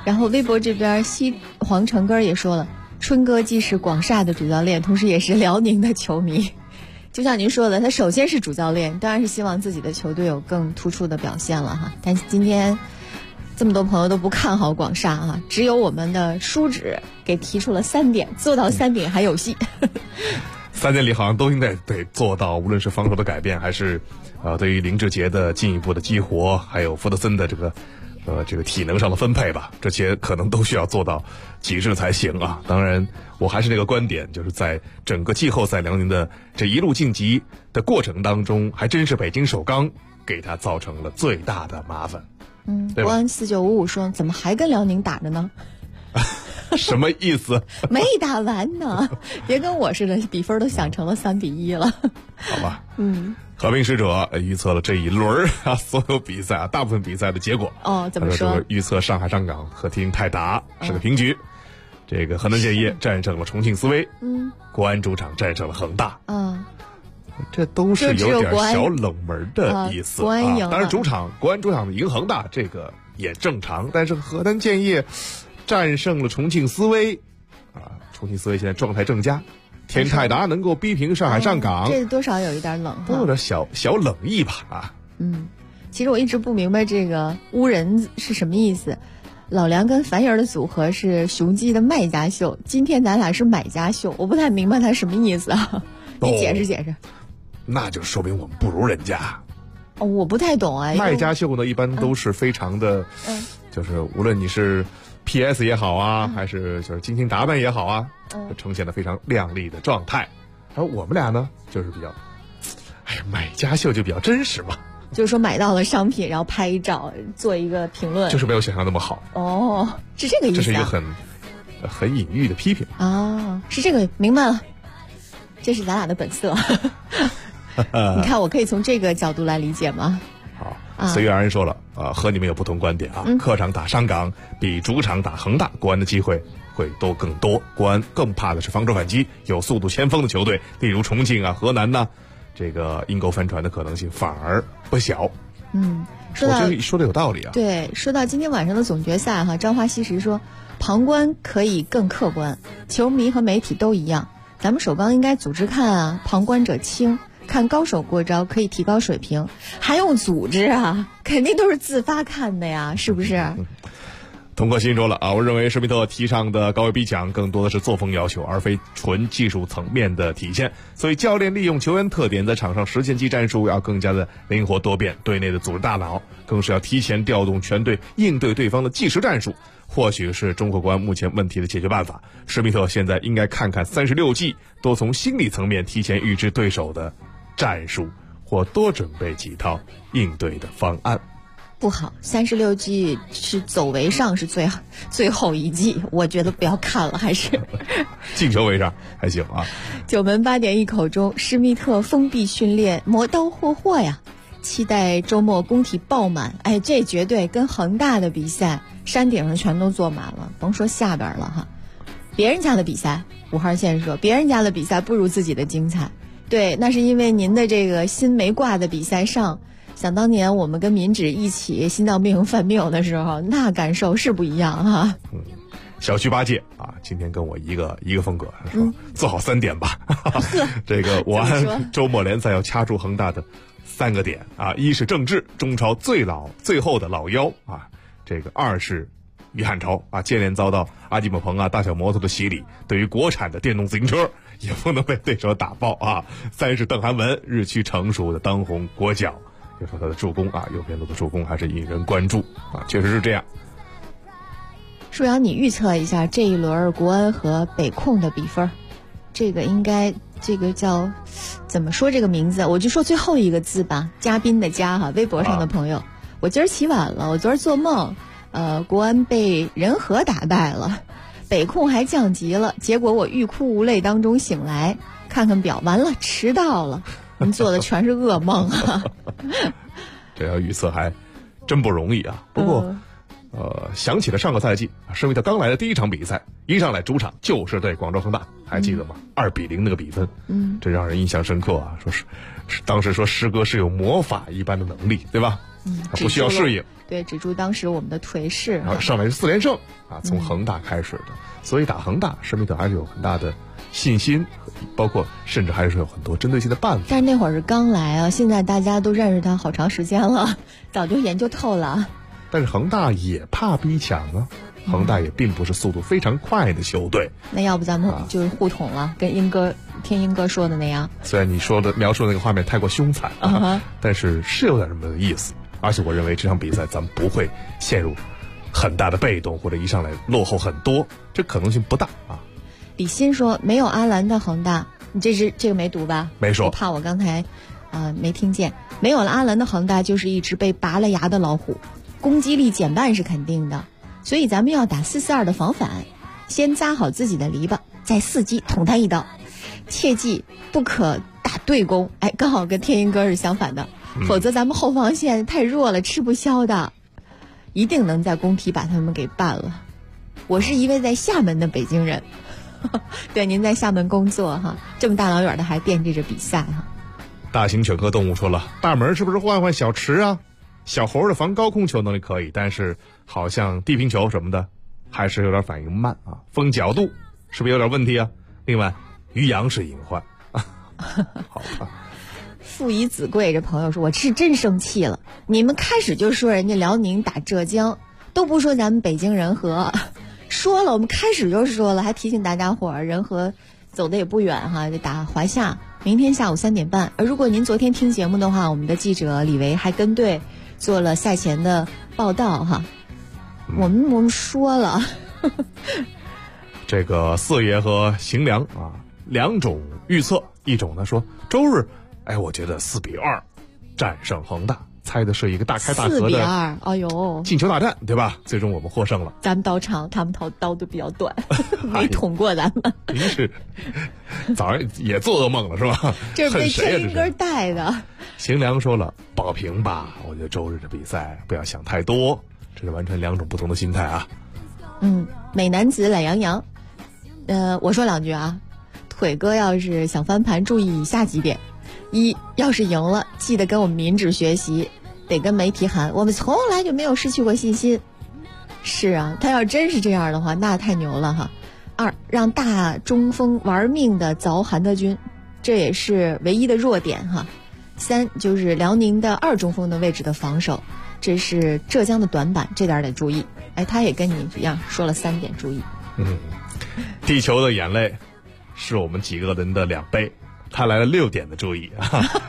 然后微博这边西黄城根也说了，春哥既是广厦的主教练，同时也是辽宁的球迷。就像您说的，他首先是主教练，当然是希望自己的球队有更突出的表现了哈。但是今天这么多朋友都不看好广厦啊，只有我们的叔侄给提出了3点，做到3点还有戏。 3点里好像都应该得做到，无论是防守的改变，还是对于林志杰的进一步的激活，还有福德森的这个体能上的分配吧，这些可能都需要做到极致才行啊。当然，我还是那个观点，就是在整个季后赛辽宁的这一路晋级的过程当中，还真是北京首钢给他造成了最大的麻烦。对吧？ 国安4955说，怎么还跟辽宁打着呢？ 什么意思？ 没打完呢，别跟我似的，比分都想成了3-1了。 好吧，和平使者预测了这一轮所有比赛大部分比赛的结果。 怎么说？ 预测上海上港和踢泰达是个平局，这个河南建业战胜了重庆斯威，国安主场战胜了恒大。这都是有点小冷门的意思。 国安赢了。 当然国安主场赢恒大这个也正常，但是河南建业战胜了重庆斯威，重庆斯威现在状态正佳，天泰达能够逼平上海上港， 这多少有一点冷， 都有点小冷意吧其实我一直不明白这个乌人是什么意思。老梁跟樊爷的组合是雄鸡的卖家秀，今天咱俩是买家秀，我不太明白他什么意思啊，你解释解释。 那就说明我们不如人家。 我不太懂卖家秀呢，一般都是非常的，就是无论你是 PS 也好啊，还是就是精心打扮也好啊，呈现的非常靓丽的状态。而我们俩呢，就是比较，买家秀就比较真实嘛。 就是说买到了商品，然后拍一照，做一个评论， 就是没有想象那么好。 是这个意思。 这是一个很隐喻的批评是这个，明白了。这是咱俩的本色。你看，我可以从这个角度来理解吗？ 好，随遇而安说了，和你们有不同观点客场打上港比主场打恒大，国安的机会会都更多。国安更怕的是防守反击，有速度前锋的球队，例如重庆河南呢，这个阴沟翻船的可能性反而不小。我觉得说的有道理啊。 对，说到今天晚上的总决赛朝花夕拾说，旁观可以更客观，球迷和媒体都一样，咱们首钢应该组织看旁观者清。看高手过招可以提高水平，还用组织肯定都是自发看的呀，是不是？ 童克新说了我认为施密特提倡的高位逼抢更多的是作风要求，而非纯技术层面的体现。所以教练利用球员特点在场上实现技战术要更加的灵活多变，队内的组织大脑更是要提前调动全队应对对方的即时战术，或许是中国国安目前问题的解决办法。施密特现在应该看看36计，多从心理层面提前预知对手的战术，或多准备几套应对的方案。 不好，36计是走为上是最后一计，我觉得不要看了，还是进球为上还行九门8点1口中，施密特封闭训练，磨刀霍霍呀，期待周末工体爆满。这绝对跟恒大的比赛山顶上全都坐满了，甭说下边了别人家的比赛，5号线说别人家的比赛不如自己的精彩。对，那是因为您的这个心没挂的比赛上，想当年我们跟民脂一起心脏病犯病的时候，那感受是不一样小区8届今天跟我一个风格，说做好3点吧。这个我按周末联赛要掐住恒大的3个点一是郑智，中超最后的老幺这个2是于汉超接连遭到阿基姆彭大小摩托的洗礼，对于国产的电动自行车也不能被对手打爆3是邓涵文，日趋成熟的当红国脚，就说他的助攻右边路的助攻还是引人关注确实是这样。 舒阳，你预测一下这一轮国安和北控的比分？这个应该这个叫怎么说这个名字？我就说最后一个字吧，嘉宾的嘉微博上的朋友，我今儿起晚了，我昨儿做梦，国安被人和打败了。北控还降级了，结果我欲哭无泪当中醒来，看看表，完了迟到了，我们做的全是噩梦这要预测还真不容易不过想起了上个赛季施密特刚来的第一场比赛，一上来主场就是对广州恒大，还记得吗？2-0那个比分这让人印象深刻说是当时说师哥是有魔法一般的能力，对吧？ 不需要适应。 对，只祝当时我们的颓势。 上来是4连胜啊，从恒大开始的，所以打恒大，施密特还是有很大的信心，包括甚至还是有很多针对性的办法。 但是那会儿是刚来啊，现在大家都认识他好长时间了，早就研究透了。 但是恒大也怕逼抢啊，恒大也并不是速度非常快的球队。 那要不咱们就是互捅了，跟天鹰哥说的那样。 虽然你描述的那个画面太过凶残但是有点什么意思。而且我认为这场比赛咱们不会陷入很大的被动，或者一上来落后很多，这可能性不大啊。 李欣说没有阿兰的恒大，你这个没读吧？ 没说， 我怕我刚才没听见。没有了阿兰的恒大就是一只被拔了牙的老虎，攻击力减半是肯定的，所以咱们要打4-4-2的防反，先扎好自己的篱笆，再伺机捅他一刀，切记不可打对攻。刚好跟天鹰哥是相反的，否则咱们后防线太弱了，吃不消的，一定能在工体把他们给办了。我是一位在厦门的北京人，对，您在厦门工作哈，这么大老远的还惦记着比赛哈。 大型犬科动物说了，大门是不是换小池啊？小猴的防高空球能力可以，但是好像地平球什么的还是有点反应慢啊。风角度是不是有点问题啊？另外，于洋是隐患好吧。 父以子贵，这朋友说，我是真生气了。你们开始就说人家辽宁打浙江，都不说咱们北京人和，说了我们开始就说了，还提醒大家伙儿，人和走的也不远哈，就打华夏，明天下午3点半。而如果您昨天听节目的话，我们的记者李维还跟队做了赛前的报道哈。我们说了， 这个四爷和邢良啊，两种预测，一种呢说周日。我觉得4-2战胜恒大，猜的是一个大开大合的 4-2，哎呦， 进球大战，对吧？最终我们获胜了。 咱们刀长，他们刀都比较短，没捅过咱们。 您是早上也做噩梦了是吧？ 这是被天鹰哥带的。 邢良说了，保平吧。我觉得周日的比赛不要想太多，这是完全两种不同的心态啊。 美男子懒洋洋，我说两句啊。腿哥要是想翻盘，注意以下几点。一，要是赢了，记得跟我们民主学习，得跟媒体喊，我们从来就没有失去过信心。是啊，他要真是这样的话，那太牛了哈。二，让大中锋玩命的凿韩德君，这也是唯一的弱点哈。三，就是辽宁的2中锋的位置的防守，这是浙江的短板，这点得注意。他也跟你一样说了3点注意。 地球的眼泪是我们几个人的2倍。他来了6点的注意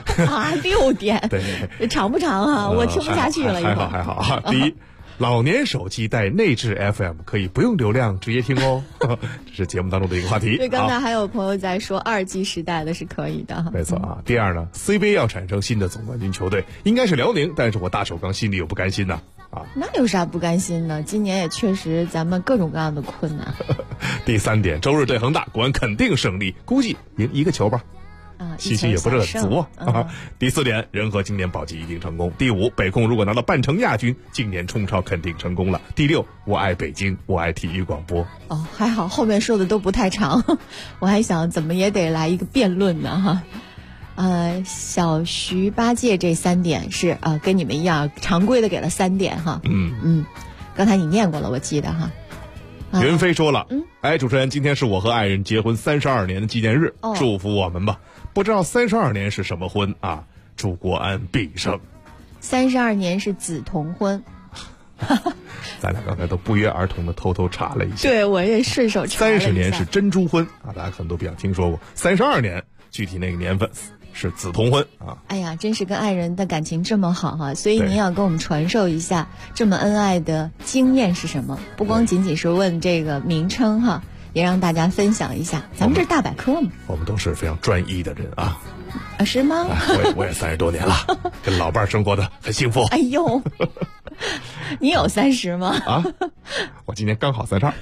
6点， 对， 长不长啊？我听不下去了。 还好。第一，老年手机带内置 FM， 可以不用流量直接听哦。这是节目当中的一个话题。 对，刚才还有朋友在说2G 时代的是可以的。 没错啊。第二呢 ，CBA 要产生新的总冠军球队，应该是辽宁，但是我大首钢心里有不甘心呐。 那有啥不甘心呢？今年也确实咱们各种各样的困难。 第3点，周日对恒大，国安肯定胜利，估计赢1个球吧。信心也不是很足第4点，仁和今年保级一定成功。第5，北控如果拿到半程亚军，今年冲超肯定成功了。第6，我爱北京，我爱体育广播。 还好后面说的都不太长，我还想怎么也得来一个辩论呢哈。小徐八戒这3点是跟你们一样常规的给了3点哈。刚才你念过了，我记得哈。 云飞说了，主持人，今天是我和爱人结婚32年的纪念日，祝福我们吧。不知道32年是什么婚啊？祝国安必胜。 32年是子同婚。 咱俩刚才都不约而同的偷偷查了一下。 对，我也顺手查了一下。 30年是珍珠婚啊，大家可能都比较听说过。32年具体那个年份是子同婚啊。 哎呀，真是跟爱人的感情这么好哈，所以您要跟我们传授一下这么恩爱的经验是什么？不光仅仅是问这个名称哈，也让大家分享一下。咱们这是大百科嘛。 我们都是非常专一的人啊。 是吗？ 我也30多年了，跟老伴生活的很幸福。 哎呦，你有30吗？ 我今年刚好32。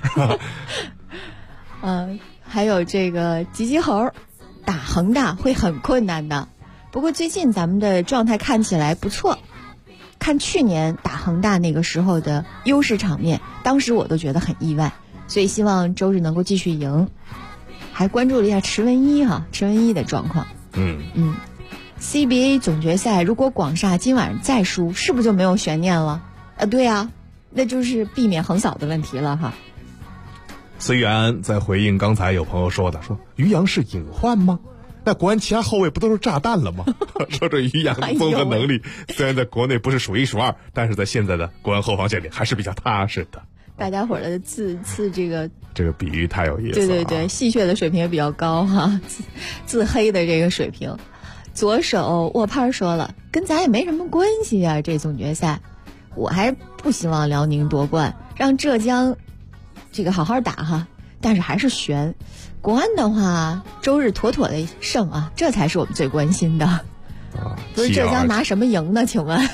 还有这个吉吉猴。打恒大会很困难的，不过最近咱们的状态看起来不错。看去年打恒大那个时候的优势场面，当时我都觉得很意外，所以希望周日能够继续赢。还关注了一下池文一的状况。 CBA 总决赛如果广厦今晚再输，是不是就没有悬念了？对啊，那就是避免横扫的问题了哈。 孙源在回应刚才有朋友说的，说于洋是隐患吗？那国安其他后卫不都是炸弹了吗？说这于洋的综合能力虽然在国内不是数一数二，但是在现在的国安后防线里还是比较踏实的。 大家伙儿的自这个比喻太有意思了。 对对对，戏谑的水平也比较高哈，自黑的这个水平。左手握拍说了，跟咱也没什么关系啊，这总决赛我还不希望辽宁夺冠，让浙江这个好好打哈，但是还是悬。国安的话，周日妥妥的胜啊，这才是我们最关心的。不是浙江拿什么赢呢？请问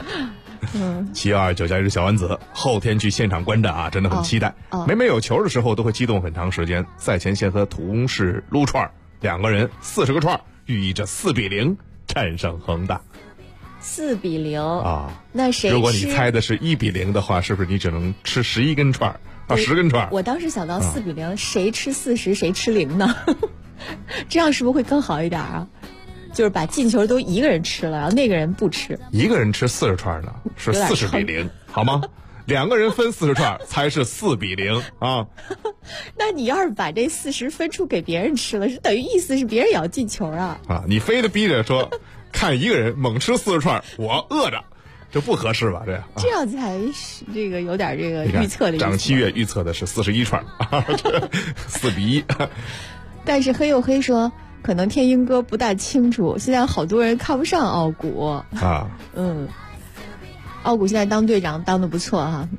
7·29加1小丸子后天去现场观战啊，真的很期待。每每有球的时候都会激动很长时间。赛前先和同事撸串，2个人40个串，寓意着4-0战胜恒大。 4-0 啊， 那谁？ 如果你猜的是1-0的话，是不是你只能吃11根串10根串？ 我当时想到4-0，谁吃40谁吃0呢？这样是不是会更好一点啊？就是把进球都一个人吃了，然后那个人不吃， 一个人吃40串呢，是40-0，好吗？2个人分40串才是4-0啊。 那你要是把这40分出给别人吃了，是等于意思是别人也要进球啊？ 你非得逼着说看一个人猛吃40串，我饿着，这不合适吧？这样才是这个有点这个预测的意思。 长7月预测的是41串，4-1。 但是黑又黑说，可能天鹰哥不大清楚，现在好多人看不上奥古啊。奥古现在当队长当得不错哈。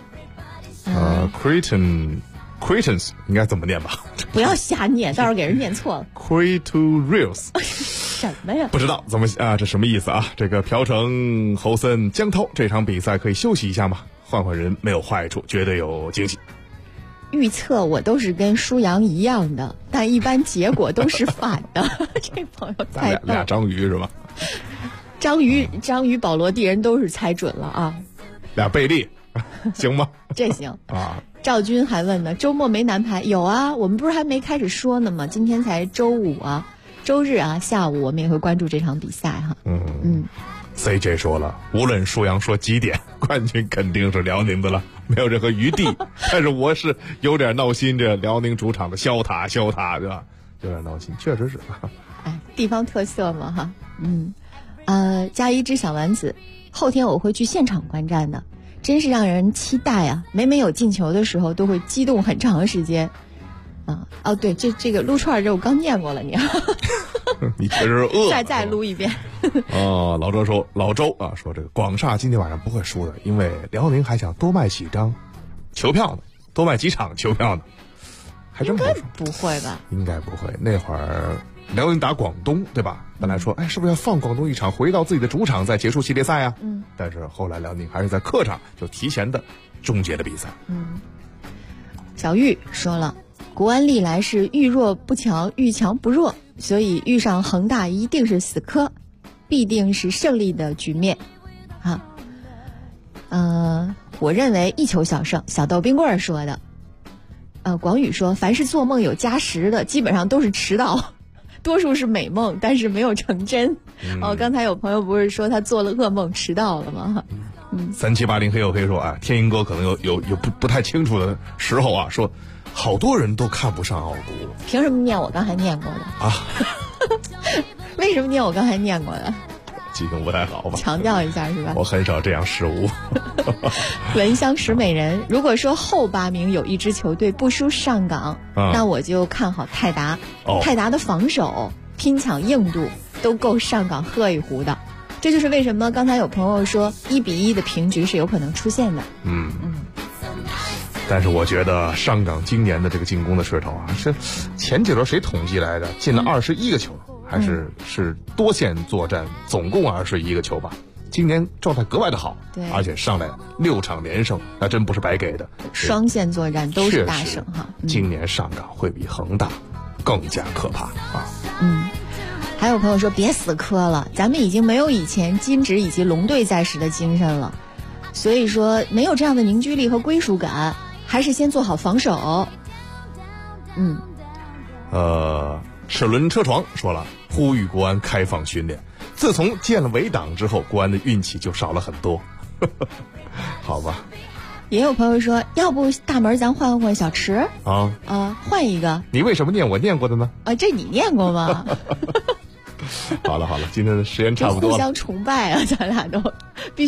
Cretans 应该怎么念吧？ 不要瞎念，到时候给人念错了。 Cretorius 什么呀？ 不知道怎么这什么意思啊？这个朴成、侯森、江涛这场比赛可以休息一下吗？换换人没有坏处，绝对有惊喜。 预测我都是跟舒阳一样的，但一般结果都是反的。这朋友太逗。 俩章鱼是吧？ 章鱼保罗蒂人都是猜准了啊。 俩贝利行吗？ 这行啊。 赵军还问呢，周末没男排？有啊，我们不是还没开始说呢吗？今天才周五啊，周日啊下午我们也会关注这场比赛哈。 CJ 说了，无论舒阳说几点，冠军肯定是辽宁的了，没有任何余地。但是我是有点闹心，这辽宁主场的消塔对吧？有点闹心，确实是。 地方特色嘛哈。加一只小丸子，后天我会去现场观战的，真是让人期待啊！每有进球的时候都会激动很长时间。对，这个撸串这我刚念过了，你你确实饿。 再撸一遍。 老周说这个广厦今天晚上不会输的，因为辽宁还想多卖几张球票呢，多卖几场球票呢，还真不会吧？ 应该不会。那会儿辽宁打广东对吧？本来说是不是要放广东一场，回到自己的主场再结束系列赛啊？但是后来辽宁还是在客场就提前的终结了比赛。 小玉说了，国安历来是遇弱不强，遇强不弱，所以遇上恒大一定是死磕，必定是胜利的局面。我认为一球小胜。小豆冰棍说的。广宇说，凡是做梦有加时的，基本上都是迟到。多数是美梦，但是没有成真。刚才有朋友不是说他做了噩梦迟到了吗 ？3780黑又黑说天鹰哥可能有不太清楚的时候啊，说好多人都看不上奥古。 凭什么念我刚才念过的啊？为什么念我刚才念过的？ 记性不太好吧？ 强调一下是吧？ 我很少这样失误。 闻香识美人，如果说后8名有一支球队不输上港，那我就看好泰达。泰达的防守、拼抢硬度都够上港喝一壶的。这就是为什么刚才有朋友说1-1的平局是有可能出现的。 但是我觉得上港今年的这个进攻的势头是前几轮谁统计来的？进了21个球。还是多线作战，总共21个球吧。今年状态格外的好， 对， 而且上来6场连胜，那真不是白给的。 双线作战都是大胜哈。 今年上港会比恒大更加可怕啊。 还有朋友说别死磕了，咱们已经没有以前金职以及龙队在时的精神了，所以说没有这样的凝聚力和归属感，还是先做好防守。 齿轮车床说了， 呼吁国安开放训练。自从建了围党之后，国安的运气就少了很多。好吧。 也有朋友说，要不大门咱换小池换一个。 你为什么念我念过的呢？ 这你念过吗？ 好了，今天的时间差不多了。 互相崇拜啊，咱俩都必须。